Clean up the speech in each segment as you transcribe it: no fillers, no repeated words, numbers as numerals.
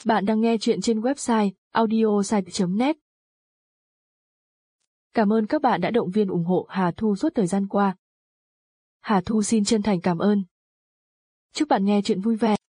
Bạn đang nghe chuyện trên website audiosite.net. Cảm ơn các bạn đã động viên ủng hộ Hà Thu suốt thời gian qua. Hà Thu xin chân thành cảm ơn. Chúc bạn nghe chuyện vui vẻ.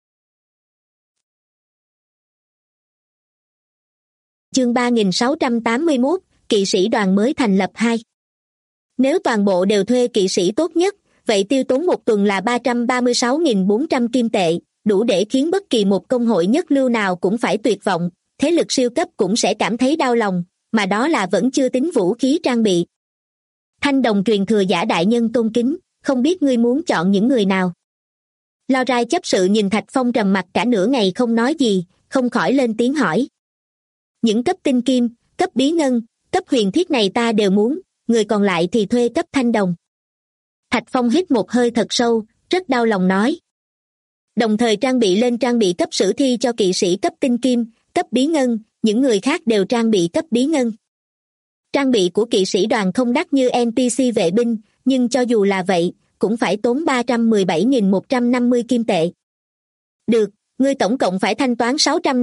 Chương 3681, kỵ sĩ đoàn mới thành lập 2. Nếu toàn bộ đều thuê kỵ sĩ tốt nhất, vậy tiêu tốn một tuần là 336.400 kim tệ, đủ để khiến bất kỳ một công hội nhất lưu nào cũng phải tuyệt vọng, thế lực siêu cấp cũng sẽ cảm thấy đau lòng, mà đó là vẫn chưa tính vũ khí trang bị. Thanh đồng truyền thừa giả đại nhân tôn kính, không biết ngươi muốn chọn những người nào? Lao Rai chấp sự nhìn Thạch Phong trầm mặc cả nửa ngày không nói gì, không khỏi lên tiếng hỏi. Những cấp tinh kim, cấp bí ngân, cấp huyền thiết này ta đều muốn, người còn lại thì thuê cấp thanh đồng. Thạch Phong hít một hơi thật sâu, rất đau lòng nói. Đồng thời trang bị cấp sử thi cho kỵ sĩ cấp tinh kim, cấp bí ngân, những người khác đều trang bị cấp bí ngân. Trang bị của kỵ sĩ đoàn không đắt như NPC vệ binh, nhưng cho dù là vậy, cũng phải tốn 317.150 kim tệ. Được, ngươi tổng cộng phải thanh toán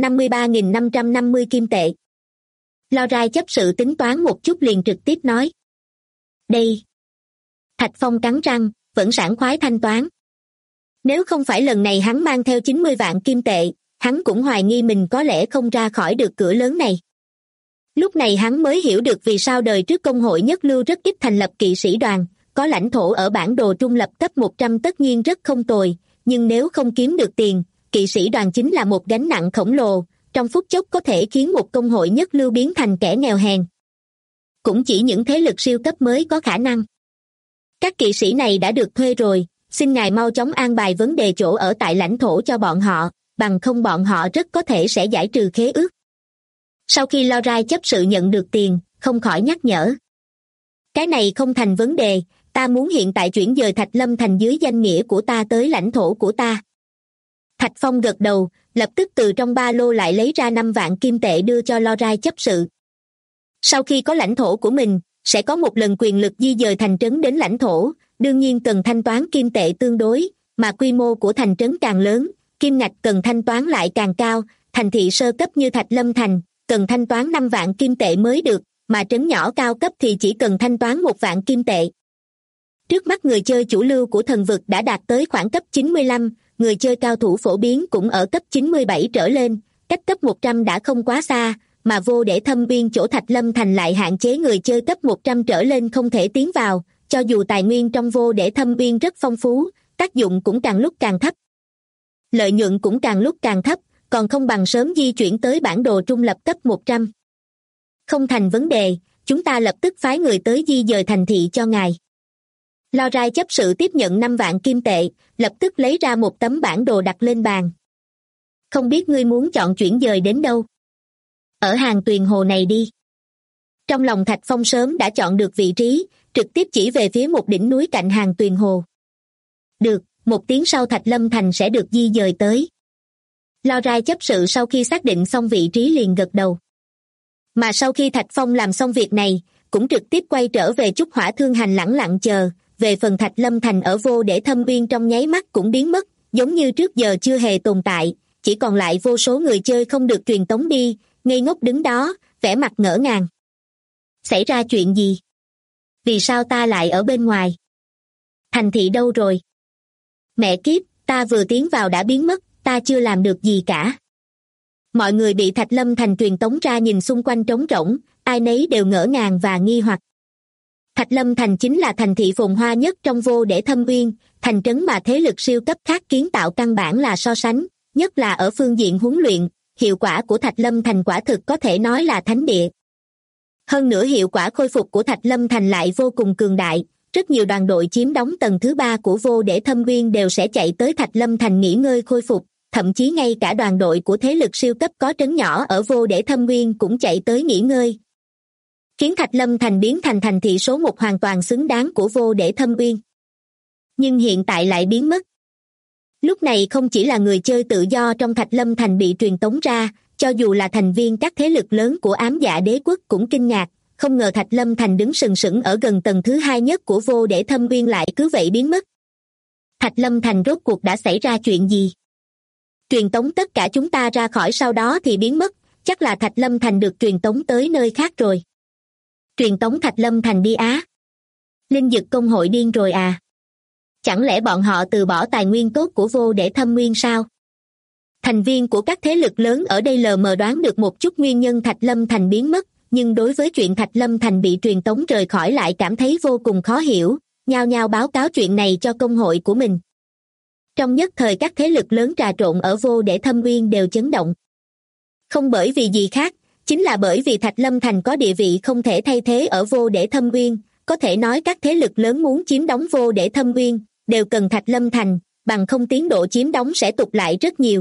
653.550 kim tệ. Lao Rai chấp sự tính toán một chút liền trực tiếp nói. Đây. Thạch Phong cắn răng, vẫn sảng khoái thanh toán. Nếu không phải lần này hắn mang theo 90 vạn kim tệ, hắn cũng hoài nghi mình có lẽ không ra khỏi được cửa lớn này. Lúc này hắn mới hiểu được vì sao đời trước công hội nhất lưu rất ít thành lập kỵ sĩ đoàn, có lãnh thổ ở bản đồ trung lập cấp 100 tất nhiên rất không tồi, nhưng nếu không kiếm được tiền, kỵ sĩ đoàn chính là một gánh nặng khổng lồ, trong phút chốc có thể khiến một công hội nhất lưu biến thành kẻ nghèo hèn. Cũng chỉ những thế lực siêu cấp mới có khả năng. Các kỵ sĩ này đã được thuê rồi, xin ngài mau chóng an bài vấn đề chỗ ở tại lãnh thổ cho bọn họ, bằng không bọn họ rất có thể sẽ giải trừ khế ước. Sau khi Lao Rai chấp sự nhận được tiền, không khỏi nhắc nhở. Cái này không thành vấn đề, ta muốn hiện tại chuyển dời Thạch Lâm Thành dưới danh nghĩa của ta tới lãnh thổ của ta. Thạch Phong gật đầu, lập tức từ trong ba lô lại lấy ra 5 vạn kim tệ đưa cho Lao Rai chấp sự. Sau khi có lãnh thổ của mình, sẽ có một lần quyền lực di dời thành trấn đến lãnh thổ, đương nhiên cần thanh toán kim tệ tương đối, mà quy mô của thành trấn càng lớn, kim ngạch cần thanh toán lại càng cao, thành thị sơ cấp như Thạch Lâm Thành, cần thanh toán 5 vạn kim tệ mới được, mà trấn nhỏ cao cấp thì chỉ cần thanh toán 1 vạn kim tệ. Trước mắt người chơi chủ lưu của thần vực đã đạt tới khoảng cấp 95, người chơi cao thủ phổ biến cũng ở cấp 97 trở lên, cách cấp 100 đã không quá xa, mà vô để thâm uyên chỗ Thạch Lâm Thành lại hạn chế người chơi cấp 100 trở lên không thể tiến vào, cho dù tài nguyên trong vô để thâm uyên rất phong phú, tác dụng cũng càng lúc càng thấp. Lợi nhuận cũng càng lúc càng thấp, còn không bằng sớm di chuyển tới bản đồ trung lập cấp 100. Không thành vấn đề, chúng ta lập tức phái người tới di dời thành thị cho ngài. Lao Rai chấp sự tiếp nhận 5 vạn kim tệ, lập tức lấy ra một tấm bản đồ đặt lên bàn. Không biết ngươi muốn chọn chuyển dời đến đâu? Ở hàng Tuyền Hồ này đi. Trong lòng Thạch Phong sớm đã chọn được vị trí, trực tiếp chỉ về phía một đỉnh núi cạnh hàng Tuyền Hồ. Được, 1 tiếng sau Thạch Lâm Thành sẽ được di dời tới. Lao Rai chấp sự sau khi xác định xong vị trí liền gật đầu. Mà sau khi Thạch Phong làm xong việc này, cũng trực tiếp quay trở về Trúc Hỏa Thương Hành lẳng lặng chờ, về phần Thạch Lâm Thành ở vô để thâm uyên trong nháy mắt cũng biến mất, giống như trước giờ chưa hề tồn tại, chỉ còn lại vô số người chơi không được truyền tống đi, ngây ngốc đứng đó, vẻ mặt ngỡ ngàng. Xảy ra chuyện gì? Vì sao ta lại ở bên ngoài? Thành thị đâu rồi? Mẹ kiếp, ta vừa tiến vào đã biến mất, ta chưa làm được gì cả. Mọi người bị Thạch Lâm Thành truyền tống ra nhìn xung quanh trống rỗng, ai nấy đều ngỡ ngàng và nghi hoặc. Thạch Lâm Thành chính là thành thị phồn hoa nhất trong vô để thâm uyên, thành trấn mà thế lực siêu cấp khác kiến tạo căn bản là so sánh, nhất là ở phương diện huấn luyện, hiệu quả của Thạch Lâm Thành quả thực có thể nói là thánh địa. Hơn nữa hiệu quả khôi phục của Thạch Lâm Thành lại vô cùng cường đại, rất nhiều đoàn đội chiếm đóng tầng thứ 3 của vô để thâm uyên đều sẽ chạy tới Thạch Lâm Thành nghỉ ngơi khôi phục, thậm chí ngay cả đoàn đội của thế lực siêu cấp có trấn nhỏ ở vô để thâm uyên cũng chạy tới nghỉ ngơi. Khiến Thạch Lâm Thành biến thành thành thị số 1 hoàn toàn xứng đáng của vô để thâm uyên. Nhưng hiện tại lại biến mất. Lúc này không chỉ là người chơi tự do trong Thạch Lâm Thành bị truyền tống ra, cho dù là thành viên các thế lực lớn của Ám Dạ Đế Quốc cũng kinh ngạc, không ngờ Thạch Lâm Thành đứng sừng sững ở gần tầng thứ 2 nhất của vô để thâm uyên lại cứ vậy biến mất. Thạch Lâm Thành rốt cuộc đã xảy ra chuyện gì? Truyền tống tất cả chúng ta ra khỏi sau đó thì biến mất, chắc là Thạch Lâm Thành được truyền tống tới nơi khác rồi. Truyền tống Thạch Lâm Thành đi á? Linh Dực công hội điên rồi à? Chẳng lẽ bọn họ từ bỏ tài nguyên tốt của vô để thâm nguyên sao? Thành viên của các thế lực lớn ở đây lờ mờ đoán được một chút nguyên nhân Thạch Lâm Thành biến mất, nhưng đối với chuyện Thạch Lâm Thành bị truyền tống rời khỏi lại cảm thấy vô cùng khó hiểu, nhao nhao báo cáo chuyện này cho công hội của mình. Trong nhất thời các thế lực lớn trà trộn ở vô để thâm nguyên đều chấn động. Không bởi vì gì khác, chính là bởi vì Thạch Lâm Thành có địa vị không thể thay thế ở vô để thâm nguyên, có thể nói các thế lực lớn muốn chiếm đóng vô để thâm nguyên, đều cần Thạch Lâm Thành, bằng không tiến độ chiếm đóng sẽ tụt lại rất nhiều.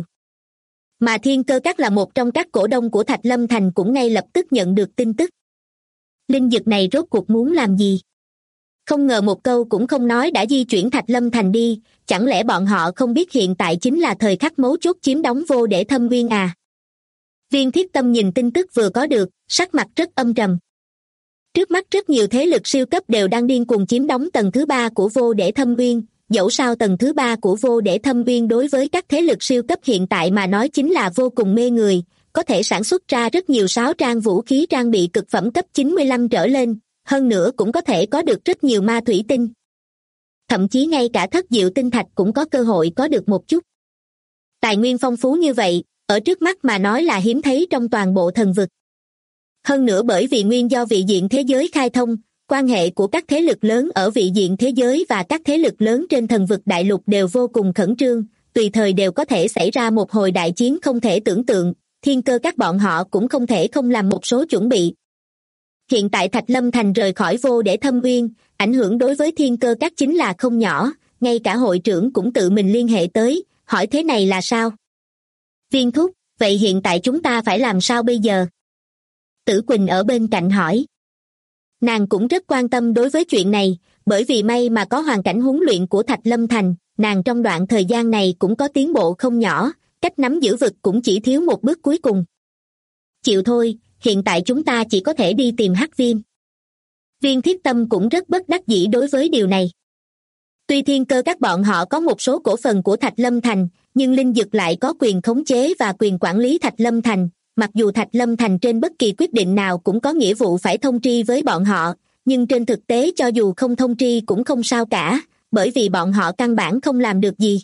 Mà Thiên Cơ Các là một trong các cổ đông của Thạch Lâm Thành cũng ngay lập tức nhận được tin tức. Linh Dực này rốt cuộc muốn làm gì? Không ngờ một câu cũng không nói đã di chuyển Thạch Lâm Thành đi, chẳng lẽ bọn họ không biết hiện tại chính là thời khắc mấu chốt chiếm đóng vô để thâm nguyên à? Viên Thiết Tâm nhìn tin tức vừa có được, sắc mặt rất âm trầm. Trước mắt rất nhiều thế lực siêu cấp đều đang điên cuồng chiếm đóng tầng thứ 3 của vô để thâm nguyên, dẫu sao tầng thứ 3 của vô để thâm nguyên đối với các thế lực siêu cấp hiện tại mà nói chính là vô cùng mê người, có thể sản xuất ra rất nhiều sáo trang vũ khí trang bị cực phẩm cấp 95 trở lên, hơn nữa cũng có thể có được rất nhiều ma thủy tinh. Thậm chí ngay cả thất diệu tinh thạch cũng có cơ hội có được một chút. Tài nguyên phong phú như vậy, ở trước mắt mà nói là hiếm thấy trong toàn bộ thần vực. Hơn nữa bởi vì nguyên do vị diện thế giới khai thông, quan hệ của các thế lực lớn ở vị diện thế giới và các thế lực lớn trên thần vực đại lục đều vô cùng khẩn trương, tùy thời đều có thể xảy ra một hồi đại chiến không thể tưởng tượng, Thiên Cơ Các bọn họ cũng không thể không làm một số chuẩn bị. Hiện tại Thạch Lâm Thành rời khỏi vô để thâm nguyên, ảnh hưởng đối với Thiên Cơ Các chính là không nhỏ, ngay cả hội trưởng cũng tự mình liên hệ tới, hỏi thế này là sao? Viên thúc, vậy hiện tại chúng ta phải làm sao bây giờ? Tử Quỳnh ở bên cạnh hỏi. Nàng cũng rất quan tâm đối với chuyện này, bởi vì may mà có hoàn cảnh huấn luyện của Thạch Lâm Thành, nàng trong đoạn thời gian này cũng có tiến bộ không nhỏ, cách nắm giữ vực cũng chỉ thiếu một bước cuối cùng. Chịu thôi, hiện tại chúng ta chỉ có thể đi tìm Hắc Viêm. Viên Thiết Tâm cũng rất bất đắc dĩ đối với điều này. Tuy Thiên Cơ Các bọn họ có một số cổ phần của Thạch Lâm Thành, nhưng Linh Dực lại có quyền khống chế và quyền quản lý Thạch Lâm Thành. Mặc dù Thạch Lâm Thành trên bất kỳ quyết định nào cũng có nghĩa vụ phải thông tri với bọn họ, nhưng trên thực tế cho dù không thông tri cũng không sao cả, bởi vì bọn họ căn bản không làm được gì.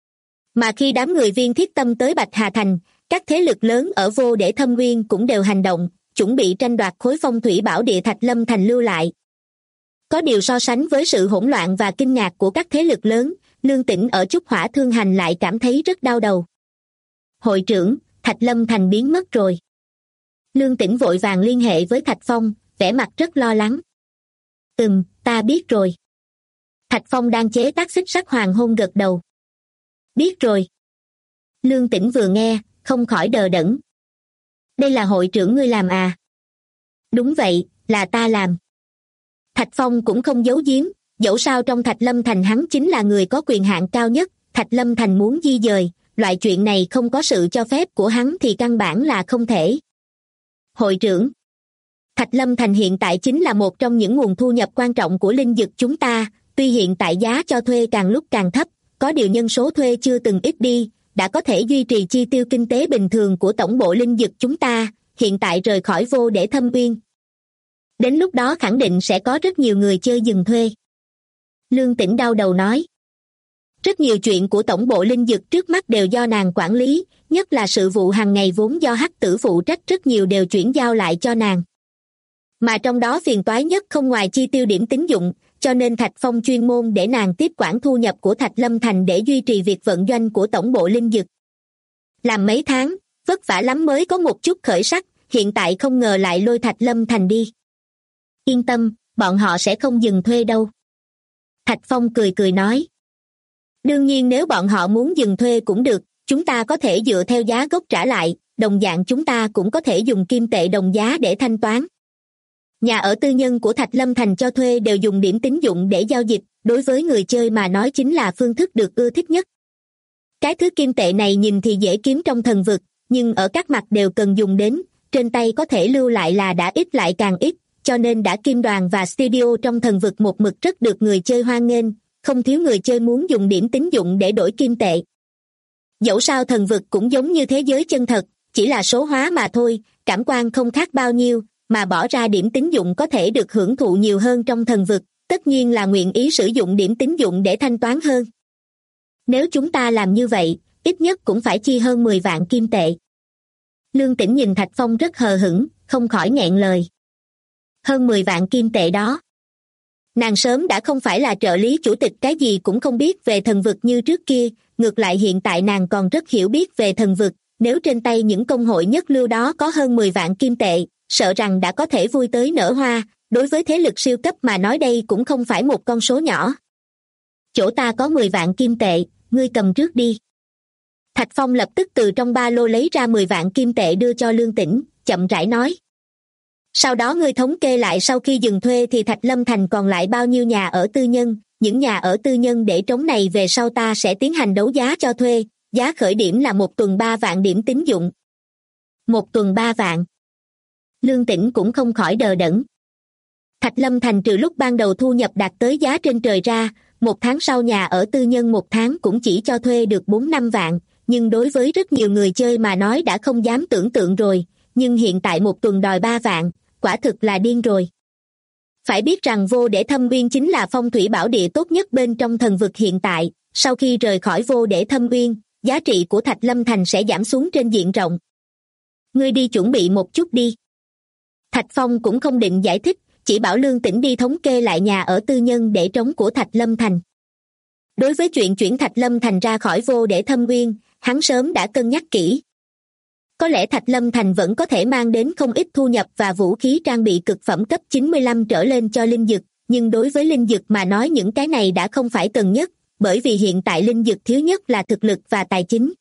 Mà khi đám người Viên Thiết Tâm tới Bạch Hà Thành, các thế lực lớn ở vô để thâm nguyên cũng đều hành động, chuẩn bị tranh đoạt khối phong thủy bảo địa Thạch Lâm Thành lưu lại. Có điều so sánh với sự hỗn loạn và kinh ngạc của các thế lực lớn, Lương Tĩnh ở Trúc Hỏa Thương Hành lại cảm thấy rất đau đầu. Hội trưởng, Thạch Lâm Thành biến mất rồi. Lương Tĩnh vội vàng liên hệ với Thạch Phong, vẻ mặt rất lo lắng. Ta biết rồi. Thạch Phong đang chế tác xích sắt hoàng hôn gật đầu. Biết rồi. Lương Tĩnh vừa nghe, không khỏi đờ đẫn. Đây là hội trưởng ngươi làm à? Đúng vậy, là ta làm. Thạch Phong cũng không giấu giếm, dẫu sao trong Thạch Lâm Thành hắn chính là người có quyền hạn cao nhất, Thạch Lâm Thành muốn di dời, loại chuyện này không có sự cho phép của hắn thì căn bản là không thể. Hội trưởng, Thạch Lâm Thành hiện tại chính là một trong những nguồn thu nhập quan trọng của Linh Dực chúng ta, tuy hiện tại giá cho thuê càng lúc càng thấp, có điều nhân số thuê chưa từng ít đi, đã có thể duy trì chi tiêu kinh tế bình thường của tổng bộ Linh Dực chúng ta, hiện tại rời khỏi vô để thâm uyên. Đến lúc đó khẳng định sẽ có rất nhiều người chơi dừng thuê. Lương Tĩnh đau đầu nói. Rất nhiều chuyện của tổng bộ Linh Dực trước mắt đều do nàng quản lý, nhất là sự vụ hàng ngày vốn do Hắc Tử phụ trách rất nhiều đều chuyển giao lại cho nàng. Mà trong đó phiền toái nhất không ngoài chi tiêu điểm tín dụng, cho nên Thạch Phong chuyên môn để nàng tiếp quản thu nhập của Thạch Lâm Thành để duy trì việc vận doanh của tổng bộ Linh Dực. Làm mấy tháng, vất vả lắm mới có một chút khởi sắc, hiện tại không ngờ lại lôi Thạch Lâm Thành đi. Yên tâm, bọn họ sẽ không dừng thuê đâu. Thạch Phong cười cười nói. Đương nhiên nếu bọn họ muốn dừng thuê cũng được, chúng ta có thể dựa theo giá gốc trả lại, đồng dạng chúng ta cũng có thể dùng kim tệ đồng giá để thanh toán. Nhà ở tư nhân của Thạch Lâm Thành cho thuê đều dùng điểm tín dụng để giao dịch, đối với người chơi mà nói chính là phương thức được ưa thích nhất. Cái thứ kim tệ này nhìn thì dễ kiếm trong thần vực, nhưng ở các mặt đều cần dùng đến, trên tay có thể lưu lại là đã ít lại càng ít, cho nên đã Kim Đoàn và Studio trong thần vực một mực rất được người chơi hoan nghênh, không thiếu người chơi muốn dùng điểm tín dụng để đổi kim tệ. Dẫu sao thần vực cũng giống như thế giới chân thật, chỉ là số hóa mà thôi, cảm quan không khác bao nhiêu, mà bỏ ra điểm tín dụng có thể được hưởng thụ nhiều hơn trong thần vực, tất nhiên là nguyện ý sử dụng điểm tín dụng để thanh toán hơn. Nếu chúng ta làm như vậy, ít nhất cũng phải chi hơn 10 vạn kim tệ. Lương Tĩnh nhìn Thạch Phong rất hờ hững, không khỏi nghẹn lời. Hơn 10 vạn kim tệ đó. Nàng sớm đã không phải là trợ lý chủ tịch cái gì cũng không biết về thần vực như trước kia, ngược lại hiện tại nàng còn rất hiểu biết về thần vực, nếu trên tay những công hội nhất lưu đó có hơn 10 vạn kim tệ, sợ rằng đã có thể vui tới nở hoa, đối với thế lực siêu cấp mà nói đây cũng không phải một con số nhỏ. Chỗ ta có 10 vạn kim tệ, ngươi cầm trước đi. Thạch Phong lập tức từ trong ba lô lấy ra 10 vạn kim tệ đưa cho Lương Tĩnh, chậm rãi nói. Sau đó ngươi thống kê lại sau khi dừng thuê thì Thạch Lâm Thành còn lại bao nhiêu nhà ở tư nhân, những nhà ở tư nhân để trống này về sau ta sẽ tiến hành đấu giá cho thuê, giá khởi điểm là 1 tuần 3 vạn điểm tín dụng. 1 tuần 3 vạn. Lương Tĩnh cũng không khỏi đờ đẫn. Thạch Lâm Thành trừ lúc ban đầu thu nhập đạt tới giá trên trời ra, 1 tháng sau nhà ở tư nhân 1 tháng cũng chỉ cho thuê được 4-5 vạn, nhưng đối với rất nhiều người chơi mà nói đã không dám tưởng tượng rồi, nhưng hiện tại 1 tuần đòi 3 vạn, quả thực là điên rồi. Phải biết rằng Vô Để Thâm Uyên chính là phong thủy bảo địa tốt nhất bên trong thần vực hiện tại, sau khi rời khỏi Vô Để Thâm Uyên, giá trị của Thạch Lâm Thành sẽ giảm xuống trên diện rộng. Ngươi đi chuẩn bị một chút đi. Thạch Phong cũng không định giải thích, chỉ bảo Lương Tĩnh đi thống kê lại nhà ở tư nhân để trống của Thạch Lâm Thành. Đối với chuyện chuyển Thạch Lâm Thành ra khỏi Vô Để Thâm Uyên, hắn sớm đã cân nhắc kỹ. Có lẽ Thạch Lâm Thành vẫn có thể mang đến không ít thu nhập và vũ khí trang bị cực phẩm cấp 95 trở lên cho linh dực, nhưng đối với linh dực mà nói những cái này đã không phải cần nhất, bởi vì hiện tại linh dực thiếu nhất là thực lực và tài chính.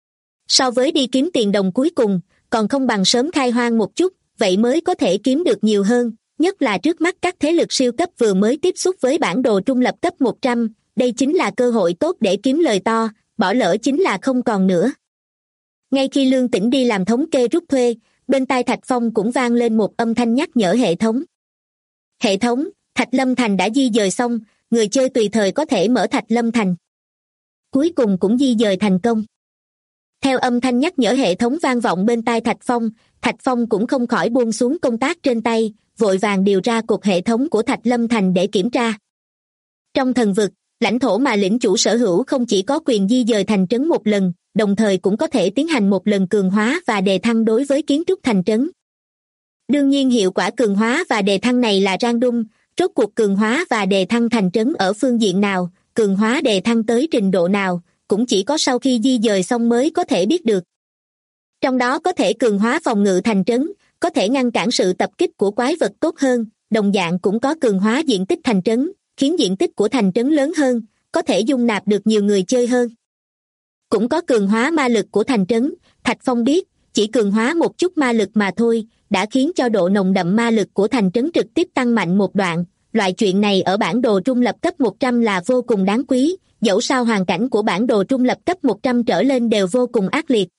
So với đi kiếm tiền đồng cuối cùng, còn không bằng sớm khai hoang một chút, vậy mới có thể kiếm được nhiều hơn, nhất là trước mắt các thế lực siêu cấp vừa mới tiếp xúc với bản đồ trung lập cấp 100, đây chính là cơ hội tốt để kiếm lời to, bỏ lỡ chính là không còn nữa. Ngay khi Lương Tĩnh đi làm thống kê rút thuê, bên tai Thạch Phong cũng vang lên một âm thanh nhắc nhở hệ thống. Hệ thống, Thạch Lâm Thành đã di dời xong, người chơi tùy thời có thể mở Thạch Lâm Thành. Cuối cùng cũng di dời thành công. Theo âm thanh nhắc nhở hệ thống vang vọng bên tai Thạch Phong cũng không khỏi buông xuống công tác trên tay, vội vàng điều ra cục hệ thống của Thạch Lâm Thành để kiểm tra. Trong thần vực, lãnh thổ mà lĩnh chủ sở hữu không chỉ có quyền di dời thành trấn một lần, đồng thời cũng có thể tiến hành một lần cường hóa và đề thăng đối với kiến trúc thành trấn. Đương nhiên hiệu quả cường hóa và đề thăng này là random, rốt cuộc cường hóa và đề thăng thành trấn ở phương diện nào, cường hóa đề thăng tới trình độ nào, cũng chỉ có sau khi di dời xong mới có thể biết được. Trong đó có thể cường hóa phòng ngự thành trấn, có thể ngăn cản sự tập kích của quái vật tốt hơn, đồng dạng cũng có cường hóa diện tích thành trấn, khiến diện tích của thành trấn lớn hơn, có thể dung nạp được nhiều người chơi hơn. Cũng có cường hóa ma lực của thành trấn, Thạch Phong biết, chỉ cường hóa một chút ma lực mà thôi, đã khiến cho độ nồng đậm ma lực của thành trấn trực tiếp tăng mạnh một đoạn, loại chuyện này ở bản đồ trung lập cấp 100 là vô cùng đáng quý, dẫu sao hoàn cảnh của bản đồ trung lập cấp 100 trở lên đều vô cùng ác liệt.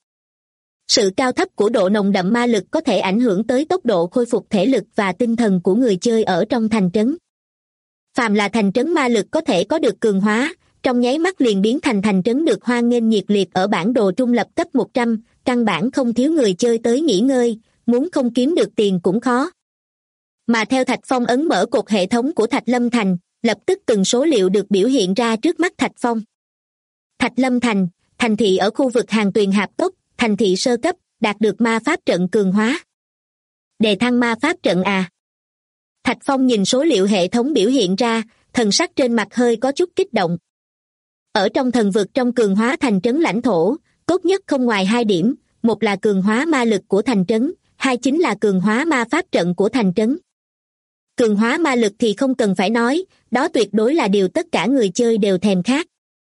Sự cao thấp của độ nồng đậm ma lực có thể ảnh hưởng tới tốc độ khôi phục thể lực và tinh thần của người chơi ở trong thành trấn. Phàm là thành trấn ma lực có thể có được cường hóa, trong nháy mắt liền biến thành thành trấn được hoan nghênh nhiệt liệt ở bản đồ trung lập cấp 100, căn bản không thiếu người chơi tới nghỉ ngơi, muốn không kiếm được tiền cũng khó. Mà theo Thạch Phong ấn mở cột hệ thống của Thạch Lâm Thành, lập tức từng số liệu được biểu hiện ra trước mắt Thạch Phong. Thạch Lâm Thành, thành thị ở khu vực hàng tuyền hạp cốc, thành thị sơ cấp, đạt được ma pháp trận cường hóa. Đề thăng ma pháp trận à? Thạch Phong nhìn số liệu hệ thống biểu hiện ra, thần sắc trên mặt hơi có chút kích động. Ở trong thần vực trong cường hóa thành trấn lãnh thổ, tốt nhất không ngoài 2 điểm, một là cường hóa ma lực của thành trấn, 2 chính là cường hóa ma pháp trận của thành trấn. Cường hóa ma lực thì không cần phải nói, đó tuyệt đối là điều tất cả người chơi đều thèm khát.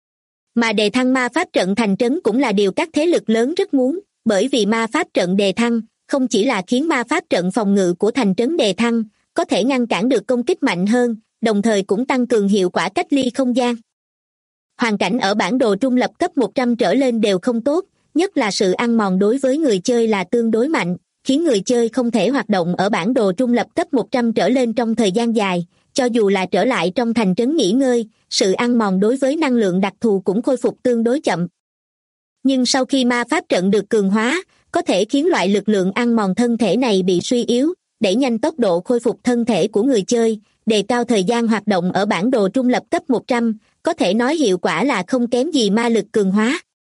Mà đề thăng ma pháp trận thành trấn cũng là điều các thế lực lớn rất muốn, bởi vì ma pháp trận đề thăng, không chỉ là khiến ma pháp trận phòng ngự của thành trấn đề thăng, có thể ngăn cản được công kích mạnh hơn, đồng thời cũng tăng cường hiệu quả cách ly không gian. Hoàn cảnh ở bản đồ trung lập cấp 100 trở lên đều không tốt, nhất là sự ăn mòn đối với người chơi là tương đối mạnh, khiến người chơi không thể hoạt động ở bản đồ trung lập cấp 100 trở lên trong thời gian dài, cho dù là trở lại trong thành trấn nghỉ ngơi, sự ăn mòn đối với năng lượng đặc thù cũng khôi phục tương đối chậm. Nhưng sau khi ma pháp trận được cường hóa, có thể khiến loại lực lượng ăn mòn thân thể này bị suy yếu, đẩy nhanh tốc độ khôi phục thân thể của người chơi, đề cao thời gian hoạt động ở bản đồ trung lập cấp 100, có thể nói hiệu quả là không kém gì ma lực cường hóa.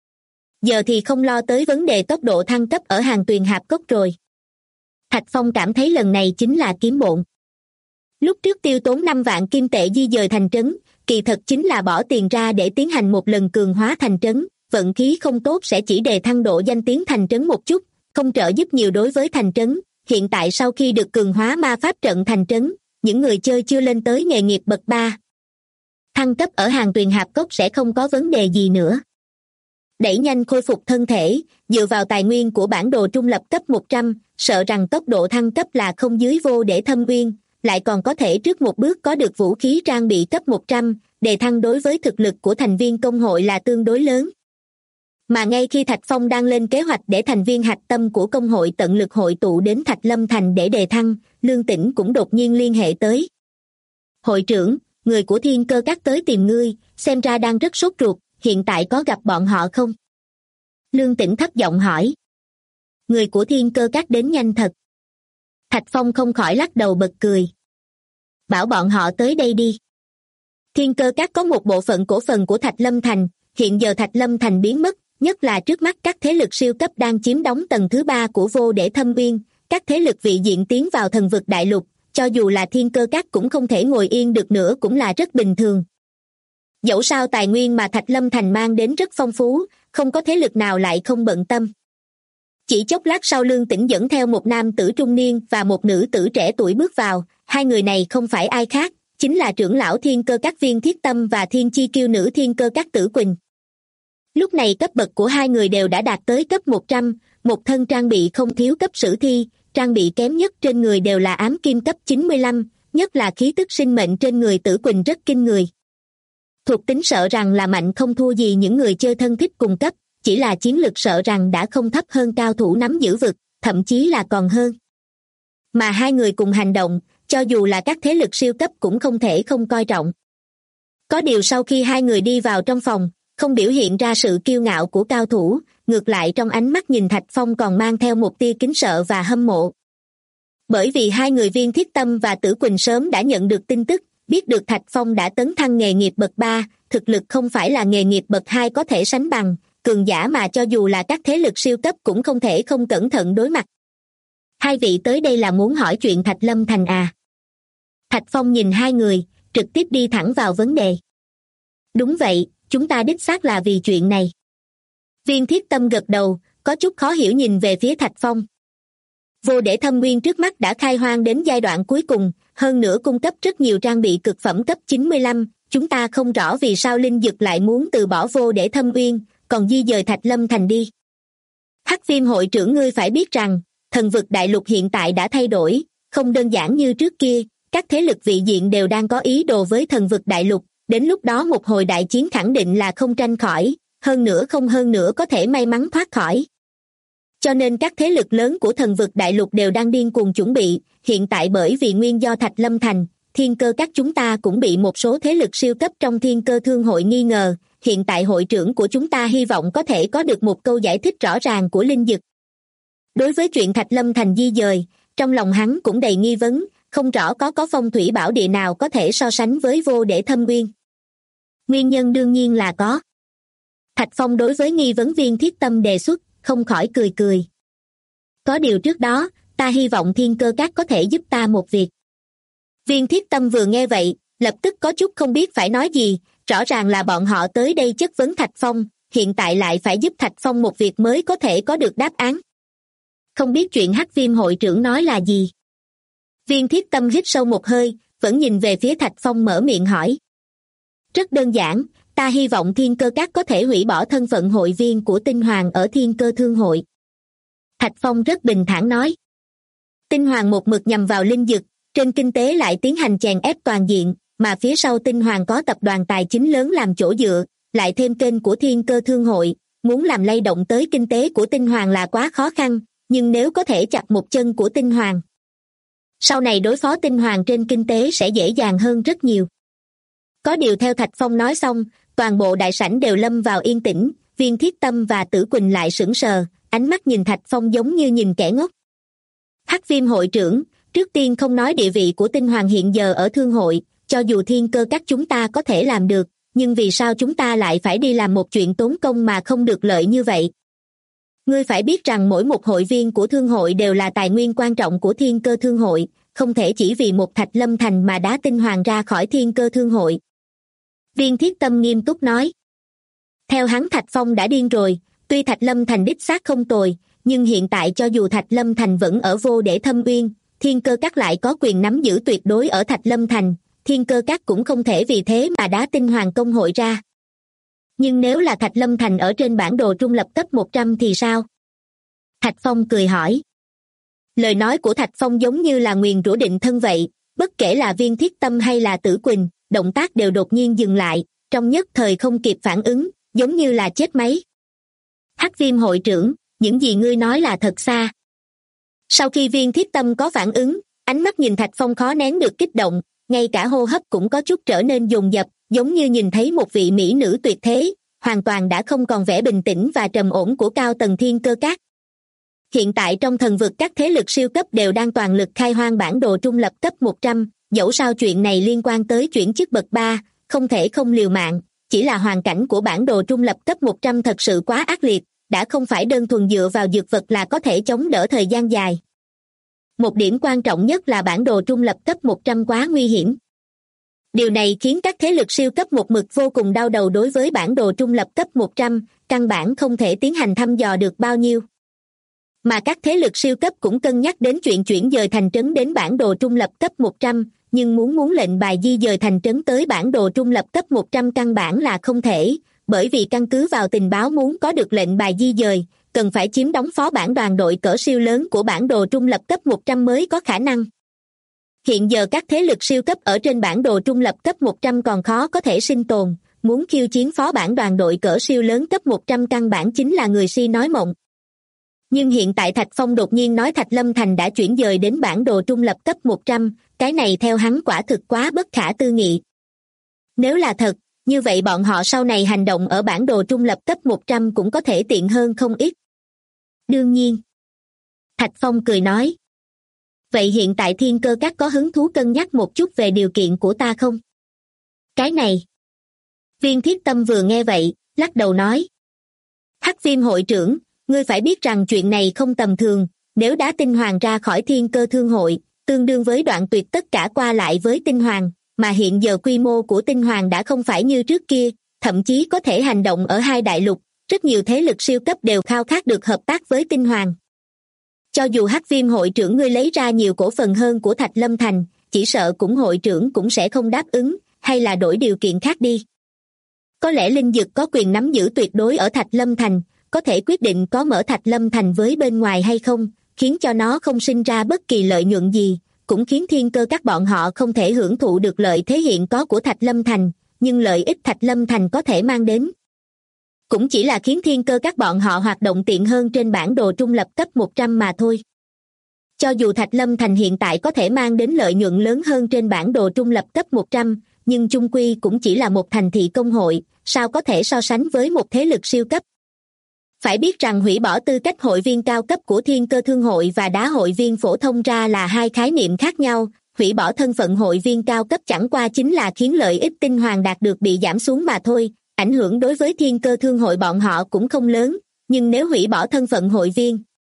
Giờ thì không lo tới vấn đề tốc độ thăng cấp ở hàng tuyền hạp cốc rồi. Thạch Phong cảm thấy lần này chính là kiếm bộn. Lúc trước tiêu tốn 5 vạn kim tệ di dời thành trấn, kỳ thật chính là bỏ tiền ra để tiến hành một lần cường hóa thành trấn, vận khí không tốt sẽ chỉ đề thăng độ danh tiếng thành trấn một chút, không trợ giúp nhiều đối với thành trấn. Hiện tại sau khi được cường hóa ma pháp trận thành trấn, những người chơi chưa lên tới nghề nghiệp bậc 3. Thăng cấp ở hàng tuyền hạp cốc sẽ không có vấn đề gì nữa. Đẩy nhanh khôi phục thân thể, dựa vào tài nguyên của bản đồ trung lập cấp 100, sợ rằng tốc độ thăng cấp là không dưới vô để thâm uyên, lại còn có thể trước một bước có được vũ khí trang bị cấp 100, đề thăng đối với thực lực của thành viên công hội là tương đối lớn. Mà ngay khi Thạch Phong đang lên kế hoạch để thành viên hạch tâm của công hội tận lực hội tụ đến Thạch Lâm Thành để đề thăng, Lương Tĩnh cũng đột nhiên liên hệ tới. Hội trưởng, người của Thiên Cơ Các tới tìm ngươi, xem ra đang rất sốt ruột, hiện tại có gặp bọn họ không? Lương Tĩnh thấp giọng hỏi. Người của Thiên Cơ Các đến nhanh thật. Thạch Phong không khỏi lắc đầu bật cười. Bảo bọn họ tới đây đi. Thiên Cơ Các có một bộ phận cổ phần của Thạch Lâm Thành, hiện giờ Thạch Lâm Thành biến mất, nhất là trước mắt các thế lực siêu cấp đang chiếm đóng tầng thứ 3 của vô để thâm uyên, các thế lực vị diện tiến vào thần vực đại lục, cho dù là Thiên Cơ Các cũng không thể ngồi yên được nữa cũng là rất bình thường. Dẫu sao tài nguyên mà Thạch Lâm Thành mang đến rất phong phú, không có thế lực nào lại không bận tâm. Chỉ chốc lát sau Lương Tĩnh dẫn theo một nam tử trung niên và một nữ tử trẻ tuổi bước vào, hai người này không phải ai khác, chính là trưởng lão Thiên Cơ Các Viên Thiết Tâm và Thiên Chi Kiêu nữ Thiên Cơ Các Tử Quỳnh. Lúc này cấp bậc của hai người đều đã đạt tới cấp 100, một thân trang bị không thiếu cấp sử thi, trang bị kém nhất trên người đều là ám kim cấp 95, nhất là khí tức sinh mệnh trên người Tử Quỳnh rất kinh người. Thuộc tính sợ rằng là mạnh không thua gì những người chơi thân thích cùng cấp, chỉ là chiến lực sợ rằng đã không thấp hơn cao thủ nắm giữ vực, thậm chí là còn hơn. Mà hai người cùng hành động, cho dù là các thế lực siêu cấp cũng không thể không coi trọng. Có điều sau khi hai người đi vào trong phòng, không biểu hiện ra sự kiêu ngạo của cao thủ, ngược lại trong ánh mắt nhìn Thạch Phong còn mang theo một tia kính sợ và hâm mộ. Bởi vì hai người Viên Thiết Tâm và Tử Quỳnh sớm đã nhận được tin tức, biết được Thạch Phong đã tấn thăng nghề nghiệp bậc 3, thực lực không phải là nghề nghiệp bậc 2 có thể sánh bằng, cường giả mà cho dù là các thế lực siêu cấp cũng không thể không cẩn thận đối mặt. Hai vị tới đây là muốn hỏi chuyện Thạch Lâm Thành à? Thạch Phong nhìn hai người, trực tiếp đi thẳng vào vấn đề. Đúng vậy, chúng ta đích xác là vì chuyện này. Viên Thiết Tâm gật đầu, có chút khó hiểu nhìn về phía Thạch Phong. Vô để thâm nguyên trước mắt đã khai hoang đến giai đoạn cuối cùng, hơn nữa cung cấp rất nhiều trang bị cực phẩm cấp 95, chúng ta không rõ vì sao Linh Dực lại muốn từ bỏ vô để thâm nguyên, còn di dời Thạch Lâm Thành đi. Hắc Viêm hội trưởng ngươi phải biết rằng, thần vực đại lục hiện tại đã thay đổi, không đơn giản như trước kia, các thế lực vị diện đều đang có ý đồ với thần vực đại lục, đến lúc đó một hồi đại chiến khẳng định là không tranh khỏi, hơn nữa có thể may mắn thoát khỏi. Cho nên các thế lực lớn của thần vực đại lục đều đang điên cuồng chuẩn bị, hiện tại bởi vì nguyên do Thạch Lâm Thành, Thiên Cơ Các chúng ta cũng bị một số thế lực siêu cấp trong Thiên Cơ Thương hội nghi ngờ, hiện tại hội trưởng của chúng ta hy vọng có thể có được một câu giải thích rõ ràng của Linh Dực. Đối với chuyện Thạch Lâm Thành di dời, trong lòng hắn cũng đầy nghi vấn, không rõ có phong thủy bảo địa nào có thể so sánh với vô để thâm nguyên. Nguyên nhân đương nhiên là có. Thạch Phong đối với nghi vấn Viên Thiết Tâm đề xuất, không khỏi cười cười. Có điều trước đó, ta hy vọng Thiên Cơ Các có thể giúp ta một việc. Viên Thiết Tâm vừa nghe vậy, lập tức có chút không biết phải nói gì, rõ ràng là bọn họ tới đây chất vấn Thạch Phong, hiện tại lại phải giúp Thạch Phong một việc mới có thể có được đáp án. Không biết chuyện Hắc Viêm hội trưởng nói là gì? Viên Thiết Tâm hít sâu một hơi, vẫn nhìn về phía Thạch Phong mở miệng hỏi. Rất đơn giản, ta hy vọng Thiên Cơ Các có thể hủy bỏ thân phận hội viên của Tinh Hoàng ở Thiên Cơ Thương hội. Thạch Phong rất bình thản nói. Tinh Hoàng một mực nhằm vào Linh Dực, trên kinh tế lại tiến hành chèn ép toàn diện, mà phía sau Tinh Hoàng có tập đoàn tài chính lớn làm chỗ dựa, lại thêm kênh của Thiên Cơ Thương hội, muốn làm lay động tới kinh tế của Tinh Hoàng là quá khó khăn, nhưng nếu có thể chặt một chân của Tinh Hoàng, sau này đối phó Tinh Hoàng trên kinh tế sẽ dễ dàng hơn rất nhiều. Có điều theo Thạch Phong nói xong, toàn bộ đại sảnh đều lâm vào yên tĩnh, Viên Thiết Tâm và Tử Quỳnh lại sững sờ, ánh mắt nhìn Thạch Phong giống như nhìn kẻ ngốc. Hắc Viêm hội trưởng, trước tiên không nói địa vị của Tinh Hoàng hiện giờ ở thương hội, cho dù thiên cơ các chúng ta có thể làm được, nhưng vì sao chúng ta lại phải đi làm một chuyện tốn công mà không được lợi như vậy? Ngươi phải biết rằng mỗi một hội viên của thương hội đều là tài nguyên quan trọng của thiên cơ thương hội, không thể chỉ vì một Thạch Lâm Thành mà đá Tinh Hoàng ra khỏi thiên cơ thương hội. Viên Thiết Tâm nghiêm túc nói. Theo hắn, Thạch Phong đã điên rồi, tuy Thạch Lâm Thành đích xác không tồi, nhưng hiện tại cho dù Thạch Lâm Thành vẫn ở vô để thâm uyên, thiên cơ các lại có quyền nắm giữ tuyệt đối ở Thạch Lâm Thành, thiên cơ các cũng không thể vì thế mà đá Tinh Hoàng công hội ra. Nhưng nếu là Thạch Lâm Thành ở trên bản đồ trung lập cấp 100 thì sao? Thạch Phong cười hỏi. Lời nói của Thạch Phong giống như là nguyền rủa định thân vậy, bất kể là Viên Thiết Tâm hay là Tử Quỳnh, động tác đều đột nhiên dừng lại, trong nhất thời không kịp phản ứng, giống như là chết máy. Hắc Viêm hội trưởng, những gì ngươi nói là thật xa. Sau khi Viên Thiết Tâm có phản ứng, ánh mắt nhìn Thạch Phong khó nén được kích động, ngay cả hô hấp cũng có chút trở nên dồn dập, giống như nhìn thấy một vị mỹ nữ tuyệt thế, hoàn toàn đã không còn vẻ bình tĩnh và trầm ổn của cao tầng thiên cơ các. Hiện tại trong thần vực các thế lực siêu cấp đều đang toàn lực khai hoang bản đồ trung lập cấp 100, dẫu sao chuyện này liên quan tới chuyển chức bậc 3, không thể không liều mạng, chỉ là hoàn cảnh của bản đồ trung lập cấp 100 thật sự quá ác liệt, đã không phải đơn thuần dựa vào dược vật là có thể chống đỡ thời gian dài. Một điểm quan trọng nhất là bản đồ trung lập cấp 100 quá nguy hiểm. Điều này khiến các thế lực siêu cấp một mực vô cùng đau đầu đối với bản đồ trung lập cấp 100, căn bản không thể tiến hành thăm dò được bao nhiêu. Mà các thế lực siêu cấp cũng cân nhắc đến chuyện chuyển dời thành trấn đến bản đồ trung lập cấp 100, nhưng muốn lệnh bài di dời thành trấn tới bản đồ trung lập cấp 100 căn bản là không thể, bởi vì căn cứ vào tình báo muốn có được lệnh bài di dời, cần phải chiếm đóng phó bản đoàn đội cỡ siêu lớn của bản đồ trung lập cấp 100 mới có khả năng. Hiện giờ các thế lực siêu cấp ở trên bản đồ trung lập cấp 100 còn khó có thể sinh tồn, muốn khiêu chiến phó bản đoàn đội cỡ siêu lớn cấp 100 căn bản chính là người si nói mộng. Nhưng hiện tại Thạch Phong đột nhiên nói Thạch Lâm Thành đã chuyển dời đến bản đồ trung lập cấp 100, cái này theo hắn quả thực quá bất khả tư nghị. Nếu là thật, như vậy bọn họ sau này hành động ở bản đồ trung lập cấp 100 cũng có thể tiện hơn không ít. Đương nhiên. Thạch Phong cười nói. Vậy hiện tại thiên cơ các có hứng thú cân nhắc một chút về điều kiện của ta không? Cái này. Viên Thiết Tâm vừa nghe vậy, lắc đầu nói. Hắc Viêm hội trưởng, ngươi phải biết rằng chuyện này không tầm thường, nếu đá Tinh Hoàng ra khỏi thiên cơ thương hội, tương đương với đoạn tuyệt tất cả qua lại với Tinh Hoàng, mà hiện giờ quy mô của Tinh Hoàng đã không phải như trước kia, thậm chí có thể hành động ở hai đại lục, rất nhiều thế lực siêu cấp đều khao khát được hợp tác với Tinh Hoàng. Cho dù Hắc Viêm hội trưởng ngươi lấy ra nhiều cổ phần hơn của Thạch Lâm Thành, chỉ sợ cũng hội trưởng cũng sẽ không đáp ứng, hay là đổi điều kiện khác đi. Có lẽ Linh Dực có quyền nắm giữ tuyệt đối ở Thạch Lâm Thành, có thể quyết định có mở Thạch Lâm Thành với bên ngoài hay không, khiến cho nó không sinh ra bất kỳ lợi nhuận gì, cũng khiến thiên cơ các bọn họ không thể hưởng thụ được lợi thế hiện có của Thạch Lâm Thành, nhưng lợi ích Thạch Lâm Thành có thể mang đến cũng chỉ là khiến thiên cơ các bọn họ hoạt động tiện hơn trên bản đồ trung lập cấp 100 mà thôi. Cho dù Thạch Lâm Thành hiện tại có thể mang đến lợi nhuận lớn hơn trên bản đồ trung lập cấp 100, nhưng chung quy cũng chỉ là một thành thị công hội, sao có thể so sánh với một thế lực siêu cấp. Phải biết rằng hủy bỏ tư cách hội viên cao cấp của thiên cơ thương hội và đá hội viên phổ thông ra là hai khái niệm khác nhau, hủy bỏ thân phận hội viên cao cấp chẳng qua chính là khiến lợi ích Tinh Hoàng đạt được bị giảm xuống mà thôi, ảnh hưởng đối với thiên cơ thương hội bọn họ cũng không lớn, nhưng nếu hủy bỏ thân phận hội viên,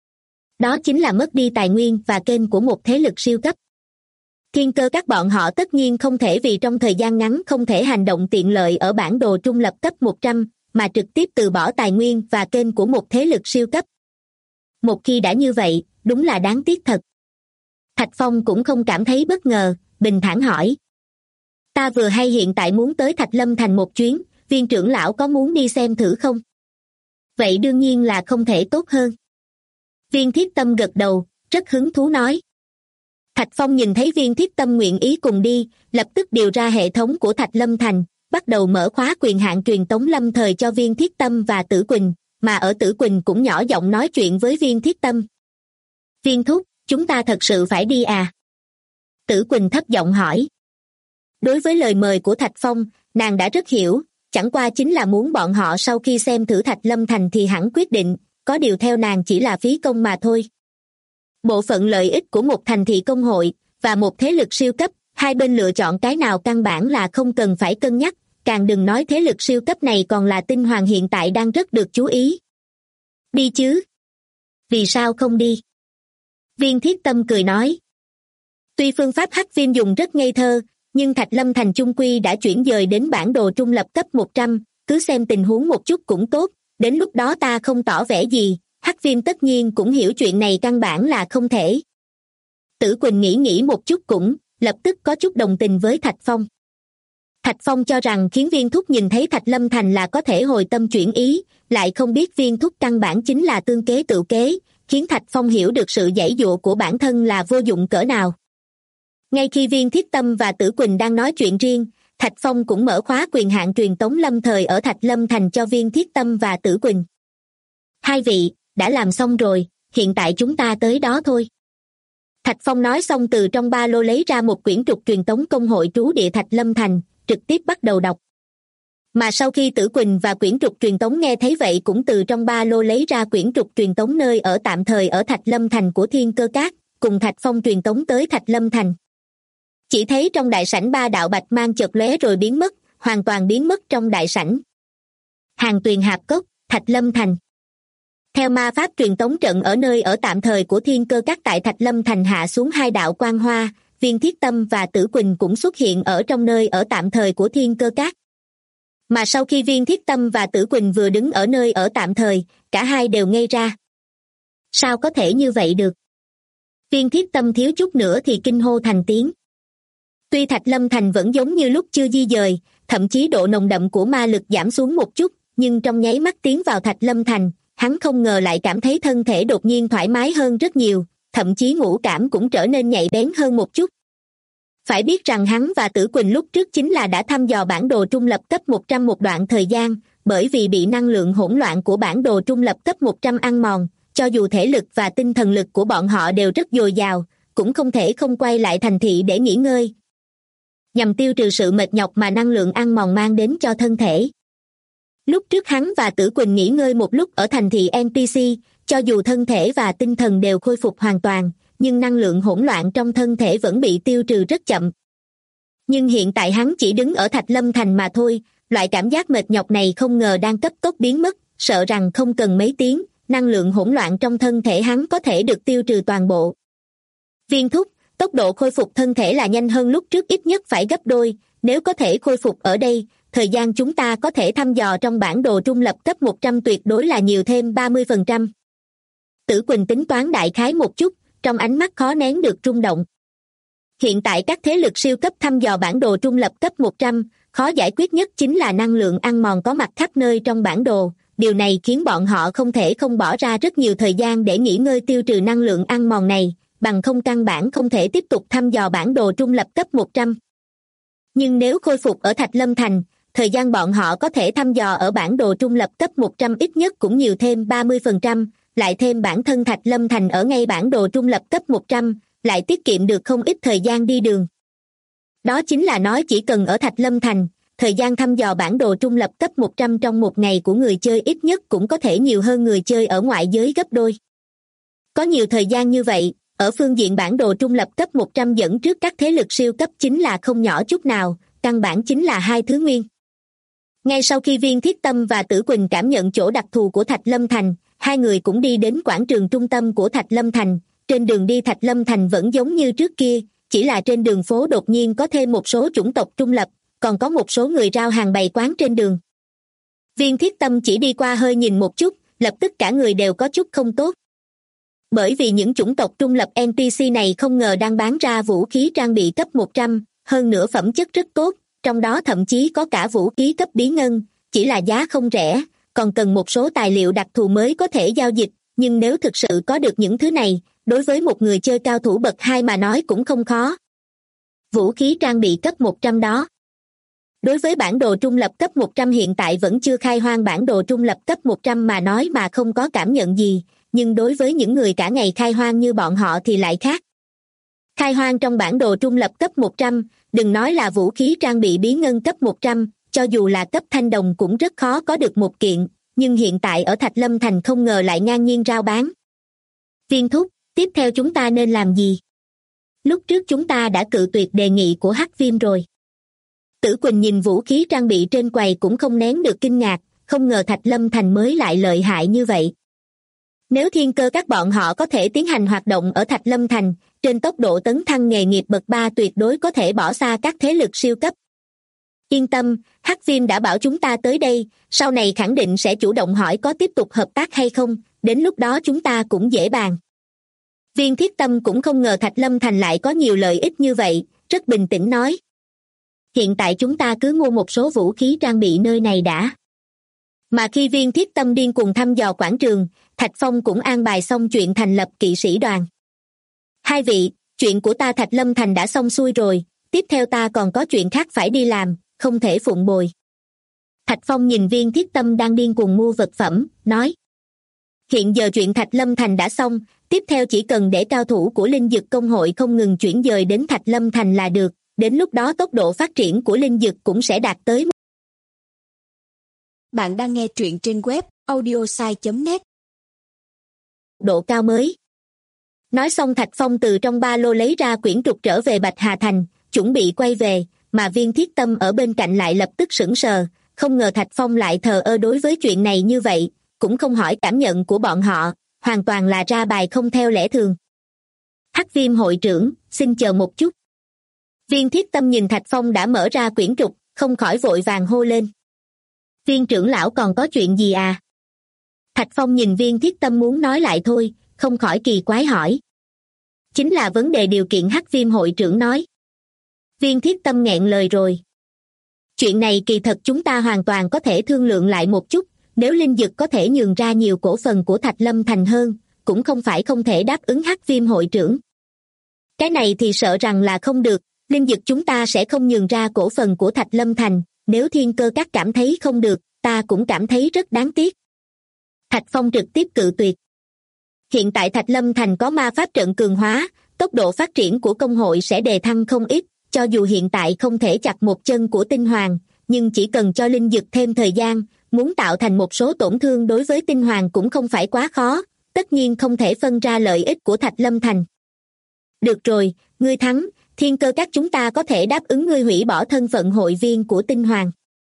đó chính là mất đi tài nguyên và kênh của một thế lực siêu cấp. Thiên cơ các bọn họ tất nhiên không thể vì trong thời gian ngắn không thể hành động tiện lợi ở bản đồ trung lập cấp 100, mà trực tiếp từ bỏ tài nguyên và kênh của một thế lực siêu cấp. Một khi đã như vậy, đúng là đáng tiếc thật. Thạch Phong cũng không cảm thấy bất ngờ, bình thản hỏi. Ta vừa hay hiện tại muốn tới Thạch Lâm Thành một chuyến, Viên trưởng lão có muốn đi xem thử không? Vậy đương nhiên là không thể tốt hơn. Viên Thiết Tâm gật đầu, rất hứng thú nói. Thạch Phong nhìn thấy Viên Thiết Tâm nguyện ý cùng đi, lập tức điều ra hệ thống của Thạch Lâm Thành, bắt đầu mở khóa quyền hạn truyền tống lâm thời cho Viên Thiết Tâm và Tử Quỳnh, mà ở Tử Quỳnh cũng nhỏ giọng nói chuyện với Viên Thiết Tâm. Viên thúc, chúng ta thật sự phải đi à? Tử Quỳnh thấp giọng hỏi. Đối với lời mời của Thạch Phong, nàng đã rất hiểu, chẳng qua chính là muốn bọn họ sau khi xem thử Thạch Lâm Thành thì hẳn quyết định, có điều theo nàng chỉ là phí công mà thôi. Bộ phận lợi ích của một thành thị công hội và một thế lực siêu cấp, hai bên lựa chọn cái nào căn bản là không cần phải cân nhắc, càng đừng nói thế lực siêu cấp này còn là tinh hoàng hiện tại đang rất được chú ý. Đi chứ? Vì sao không đi? Viên Thiết Tâm cười nói. Tuy phương pháp hắc viêm dùng rất ngây thơ, nhưng Thạch Lâm Thành chung quy đã chuyển dời đến bản đồ trung lập cấp 100, cứ xem tình huống một chút cũng tốt, đến lúc đó ta không tỏ vẻ gì, hắc viêm tất nhiên cũng hiểu chuyện này căn bản là không thể. Tử Quỳnh nghĩ một chút cũng, lập tức có chút đồng tình với Thạch Phong. Thạch Phong cho rằng khiến Viên Thúc nhìn thấy Thạch Lâm Thành là có thể hồi tâm chuyển ý, lại không biết Viên Thúc căn bản chính là tương kế tự kế, khiến Thạch Phong hiểu được sự giãy giụa của bản thân là vô dụng cỡ nào. Ngay khi Viên Thiết Tâm và Tử Quỳnh đang nói chuyện riêng, Thạch Phong cũng mở khóa quyền hạn truyền tống lâm thời ở Thạch Lâm Thành cho Viên Thiết Tâm và Tử Quỳnh. Hai vị, đã làm xong rồi, hiện tại chúng ta tới đó thôi. Thạch Phong nói xong từ trong ba lô lấy ra một quyển trục truyền tống công hội trú địa Thạch Lâm Thành, trực tiếp bắt đầu đọc. Mà sau khi Tử Quỳnh và quyển trục truyền tống nghe thấy vậy cũng từ trong ba lô lấy ra quyển trục truyền tống nơi ở tạm thời ở Thạch Lâm Thành của Thiên Cơ Các, cùng Thạch Phong truyền tống tới Thạch Lâm Thành. Chỉ thấy trong đại sảnh ba đạo bạch mang chợt lóe rồi biến mất, hoàn toàn biến mất trong đại sảnh. Hàng Tuyền Hạp Cốc, Thạch Lâm Thành. Theo ma pháp truyền tống trận ở nơi ở tạm thời của Thiên Cơ Các tại Thạch Lâm Thành hạ xuống hai đạo quang hoa, Viên Thiết Tâm và Tử Quỳnh cũng xuất hiện ở trong nơi ở tạm thời của Thiên Cơ Các. Mà sau khi Viên Thiết Tâm và Tử Quỳnh vừa đứng ở nơi ở tạm thời, cả hai đều ngây ra. Sao có thể như vậy được? Viên Thiết Tâm thiếu chút nữa thì kinh hô thành tiếng. Tuy Thạch Lâm Thành vẫn giống như lúc chưa di dời, thậm chí độ nồng đậm của ma lực giảm xuống một chút, nhưng trong nháy mắt tiến vào Thạch Lâm Thành, hắn không ngờ lại cảm thấy thân thể đột nhiên thoải mái hơn rất nhiều, thậm chí ngũ cảm cũng trở nên nhạy bén hơn một chút. Phải biết rằng hắn và Tử Quỳnh lúc trước chính là đã thăm dò bản đồ trung lập cấp 100 một đoạn thời gian, bởi vì bị năng lượng hỗn loạn của bản đồ trung lập cấp 100 ăn mòn, cho dù thể lực và tinh thần lực của bọn họ đều rất dồi dào, cũng không thể không quay lại thành thị để nghỉ ngơi, nhằm tiêu trừ sự mệt nhọc mà năng lượng ăn mòn mang đến cho thân thể. Lúc trước hắn và Tử Quỳnh nghỉ ngơi một lúc ở thành thị NPC, cho dù thân thể và tinh thần đều khôi phục hoàn toàn, nhưng năng lượng hỗn loạn trong thân thể vẫn bị tiêu trừ rất chậm. Nhưng hiện tại hắn chỉ đứng ở Thạch Lâm Thành mà thôi, loại cảm giác mệt nhọc này không ngờ đang cấp tốc biến mất, sợ rằng không cần mấy tiếng, năng lượng hỗn loạn trong thân thể hắn có thể được tiêu trừ toàn bộ. Viên Thúc, tốc độ khôi phục thân thể là nhanh hơn lúc trước ít nhất phải gấp đôi, nếu có thể khôi phục ở đây, thời gian chúng ta có thể thăm dò trong bản đồ trung lập cấp 100 tuyệt đối là nhiều thêm 30%. Tử Quỳnh tính toán đại khái một chút, trong ánh mắt khó nén được rung động. Hiện tại các thế lực siêu cấp thăm dò bản đồ trung lập cấp 100, khó giải quyết nhất chính là năng lượng ăn mòn có mặt khắp nơi trong bản đồ, điều này khiến bọn họ không thể không bỏ ra rất nhiều thời gian để nghỉ ngơi tiêu trừ năng lượng ăn mòn này, bằng không căn bản không thể tiếp tục thăm dò bản đồ trung lập cấp 100. Nhưng nếu khôi phục ở Thạch Lâm Thành, thời gian bọn họ có thể thăm dò ở bản đồ trung lập cấp 100 ít nhất cũng nhiều thêm 30%, lại thêm bản thân Thạch Lâm Thành ở ngay bản đồ trung lập cấp 100, lại tiết kiệm được không ít thời gian đi đường. Đó chính là nói chỉ cần ở Thạch Lâm Thành, thời gian thăm dò bản đồ trung lập cấp 100 trong một ngày của người chơi ít nhất cũng có thể nhiều hơn người chơi ở ngoại giới gấp đôi. Có nhiều thời gian như vậy, ở phương diện bản đồ trung lập cấp 100 dẫn trước các thế lực siêu cấp chính là không nhỏ chút nào, căn bản chính là hai thứ nguyên. Ngay sau khi Viên Thiết Tâm và Tử Quỳnh cảm nhận chỗ đặc thù của Thạch Lâm Thành, hai người cũng đi đến quảng trường trung tâm của Thạch Lâm Thành. Trên đường đi Thạch Lâm Thành vẫn giống như trước kia, chỉ là trên đường phố đột nhiên có thêm một số chủng tộc trung lập, còn có một số người rao hàng bày quán trên đường. Viên Thiết Tâm chỉ đi qua hơi nhìn một chút, lập tức cả người đều có chút không tốt. Bởi vì những chủng tộc trung lập NPC này không ngờ đang bán ra vũ khí trang bị cấp 100, hơn nữa phẩm chất rất tốt, trong đó thậm chí có cả vũ khí cấp bí ngân, chỉ là giá không rẻ, còn cần một số tài liệu đặc thù mới có thể giao dịch, nhưng nếu thực sự có được những thứ này, đối với một người chơi cao thủ bậc 2 mà nói cũng không khó. Vũ khí trang bị cấp 100 đó. Đối với bản đồ trung lập cấp 100 hiện tại vẫn chưa khai hoang bản đồ trung lập cấp 100 mà nói mà không có cảm nhận gì, nhưng đối với những người cả ngày khai hoang như bọn họ thì lại khác. Khai hoang trong bản đồ trung lập cấp 100, đừng nói là vũ khí trang bị bí ngân cấp 100, cho dù là cấp thanh đồng cũng rất khó có được một kiện, nhưng hiện tại ở Thạch Lâm Thành không ngờ lại ngang nhiên rao bán. Viên thúc, tiếp theo chúng ta nên làm gì? Lúc trước chúng ta đã cự tuyệt đề nghị của Hắc Viêm rồi. Tử Quỳnh nhìn vũ khí trang bị trên quầy cũng không nén được kinh ngạc, không ngờ Thạch Lâm Thành mới lại lợi hại như vậy. Nếu Thiên Cơ các bọn họ có thể tiến hành hoạt động ở Thạch Lâm Thành, trên tốc độ tấn thăng nghề nghiệp bậc 3 tuyệt đối có thể bỏ xa các thế lực siêu cấp. Yên tâm, Hắc Viêm đã bảo chúng ta tới đây, sau này khẳng định sẽ chủ động hỏi có tiếp tục hợp tác hay không, đến lúc đó chúng ta cũng dễ bàn. Viên Thiết Tâm cũng không ngờ Thạch Lâm Thành lại có nhiều lợi ích như vậy, rất bình tĩnh nói. Hiện tại chúng ta cứ mua một số vũ khí trang bị nơi này đã. Mà khi Viên Thiết Tâm điên cuồng thăm dò quảng trường, Thạch Phong cũng an bài xong chuyện thành lập kỵ sĩ đoàn. Hai vị, chuyện của ta Thạch Lâm Thành đã xong xuôi rồi, tiếp theo ta còn có chuyện khác phải đi làm, không thể phụng bồi. Thạch Phong nhìn Viên Thiết Tâm đang điên cuồng mua vật phẩm, nói. Hiện giờ chuyện Thạch Lâm Thành đã xong, tiếp theo chỉ cần để cao thủ của Linh Dực Công hội không ngừng chuyển dời đến Thạch Lâm Thành là được, đến lúc đó tốc độ phát triển của Linh Dực cũng sẽ đạt tới. Bạn đang nghe truyện trên web audiosai.net. Độ cao mới. Nói xong Thạch Phong từ trong ba lô lấy ra quyển trục trở về Bạch Hà Thành, chuẩn bị quay về, mà Viên Thiết Tâm ở bên cạnh lại lập tức sững sờ, không ngờ Thạch Phong lại thờ ơ đối với chuyện này như vậy, cũng không hỏi cảm nhận của bọn họ, hoàn toàn là ra bài không theo lẽ thường. Hắc Viêm hội trưởng, xin chờ một chút. Viên Thiết Tâm nhìn Thạch Phong đã mở ra quyển trục, không khỏi vội vàng hô lên. Viên trưởng lão còn có chuyện gì à? Thạch Phong nhìn Viên Thiết Tâm muốn nói lại thôi, không khỏi kỳ quái hỏi. Chính là vấn đề điều kiện Hắc Viêm hội trưởng nói. Viên Thiết Tâm nghẹn lời rồi. Chuyện này kỳ thật chúng ta hoàn toàn có thể thương lượng lại một chút, nếu Linh Dực có thể nhường ra nhiều cổ phần của Thạch Lâm Thành hơn, cũng không phải không thể đáp ứng Hắc Viêm hội trưởng. Cái này thì sợ rằng là không được, Linh Dực chúng ta sẽ không nhường ra cổ phần của Thạch Lâm Thành, nếu Thiên Cơ các cảm thấy không được, ta cũng cảm thấy rất đáng tiếc. Thạch Phong trực tiếp cự tuyệt. Hiện tại Thạch Lâm Thành có ma pháp trận cường hóa, tốc độ phát triển của công hội sẽ đề thăng không ít, cho dù hiện tại không thể chặt một chân của Tinh Hoàng, nhưng chỉ cần cho Linh Dực thêm thời gian, muốn tạo thành một số tổn thương đối với Tinh Hoàng cũng không phải quá khó, tất nhiên không thể phân ra lợi ích của Thạch Lâm Thành. Được rồi, ngươi thắng, Thiên Cơ các chúng ta có thể đáp ứng ngươi hủy bỏ thân phận hội viên của Tinh Hoàng.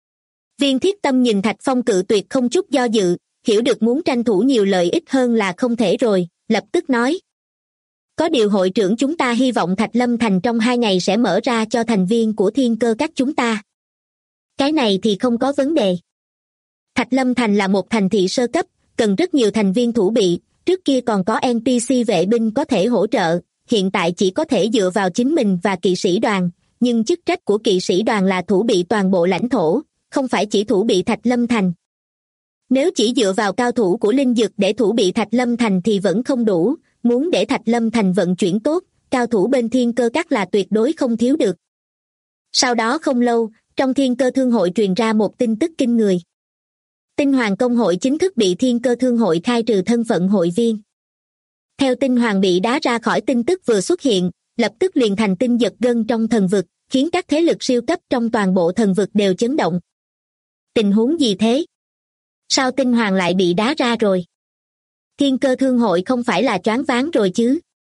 Viên Thiết Tâm nhìn Thạch Phong cự tuyệt không chút do dự, hiểu được muốn tranh thủ nhiều lợi ích hơn là không thể rồi, lập tức nói. Có điều hội trưởng chúng ta hy vọng Thạch Lâm Thành trong 2 ngày sẽ mở ra cho thành viên của Thiên Cơ các chúng ta. Cái này thì không có vấn đề. Thạch Lâm Thành là một thành thị sơ cấp, cần rất nhiều thành viên thủ bị, trước kia còn có NPC vệ binh có thể hỗ trợ, hiện tại chỉ có thể dựa vào chính mình và kỵ sĩ đoàn, nhưng chức trách của kỵ sĩ đoàn là thủ bị toàn bộ lãnh thổ, không phải chỉ thủ bị Thạch Lâm Thành. Nếu chỉ dựa vào cao thủ của Linh Dực để thủ bị Thạch Lâm Thành thì vẫn không đủ, muốn để Thạch Lâm Thành vận chuyển tốt, cao thủ bên Thiên Cơ các là tuyệt đối không thiếu được. Sau đó không lâu, trong Thiên Cơ Thương hội truyền ra một tin tức kinh người. Tinh Hoàng Công hội chính thức bị Thiên Cơ Thương hội khai trừ thân phận hội viên. Theo Tinh Hoàng bị đá ra khỏi tin tức vừa xuất hiện, lập tức liền thành tin giật gân trong thần vực, khiến các thế lực siêu cấp trong toàn bộ thần vực đều chấn động. Tình huống gì thế? Sao Tinh Hoàng lại bị đá ra rồi? Thiên Cơ Thương hội không phải là choáng váng rồi chứ?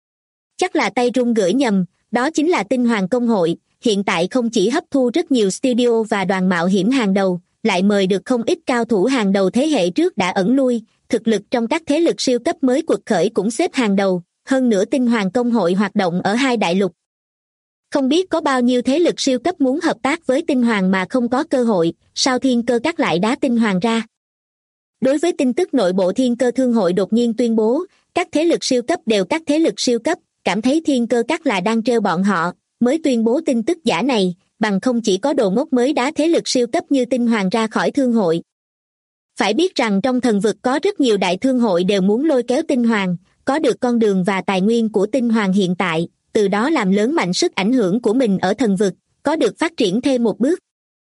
Chắc là tay run gửi nhầm, đó chính là Tinh Hoàng Công hội, hiện tại không chỉ hấp thu rất nhiều studio và đoàn mạo hiểm hàng đầu, lại mời được không ít cao thủ hàng đầu thế hệ trước đã ẩn lui, thực lực trong các thế lực siêu cấp mới quật khởi cũng xếp hàng đầu, hơn nữa Tinh Hoàng Công hội hoạt động ở 2 đại lục. Không biết có bao nhiêu thế lực siêu cấp muốn hợp tác với Tinh Hoàng mà không có cơ hội, sao Thiên Cơ các lại đá Tinh Hoàng ra? Đối với tin tức nội bộ Thiên Cơ Thương hội đột nhiên tuyên bố, các thế lực siêu cấp đều các thế lực siêu cấp, cảm thấy Thiên Cơ các là đang trêu bọn họ, mới tuyên bố tin tức giả này, bằng không chỉ có đồ ngốc mới đá thế lực siêu cấp như Tinh Hoàng ra khỏi thương hội. Phải biết rằng trong thần vực có rất nhiều đại thương hội đều muốn lôi kéo Tinh Hoàng, có được con đường và tài nguyên của Tinh Hoàng hiện tại, từ đó làm lớn mạnh sức ảnh hưởng của mình ở thần vực, có được phát triển thêm một bước.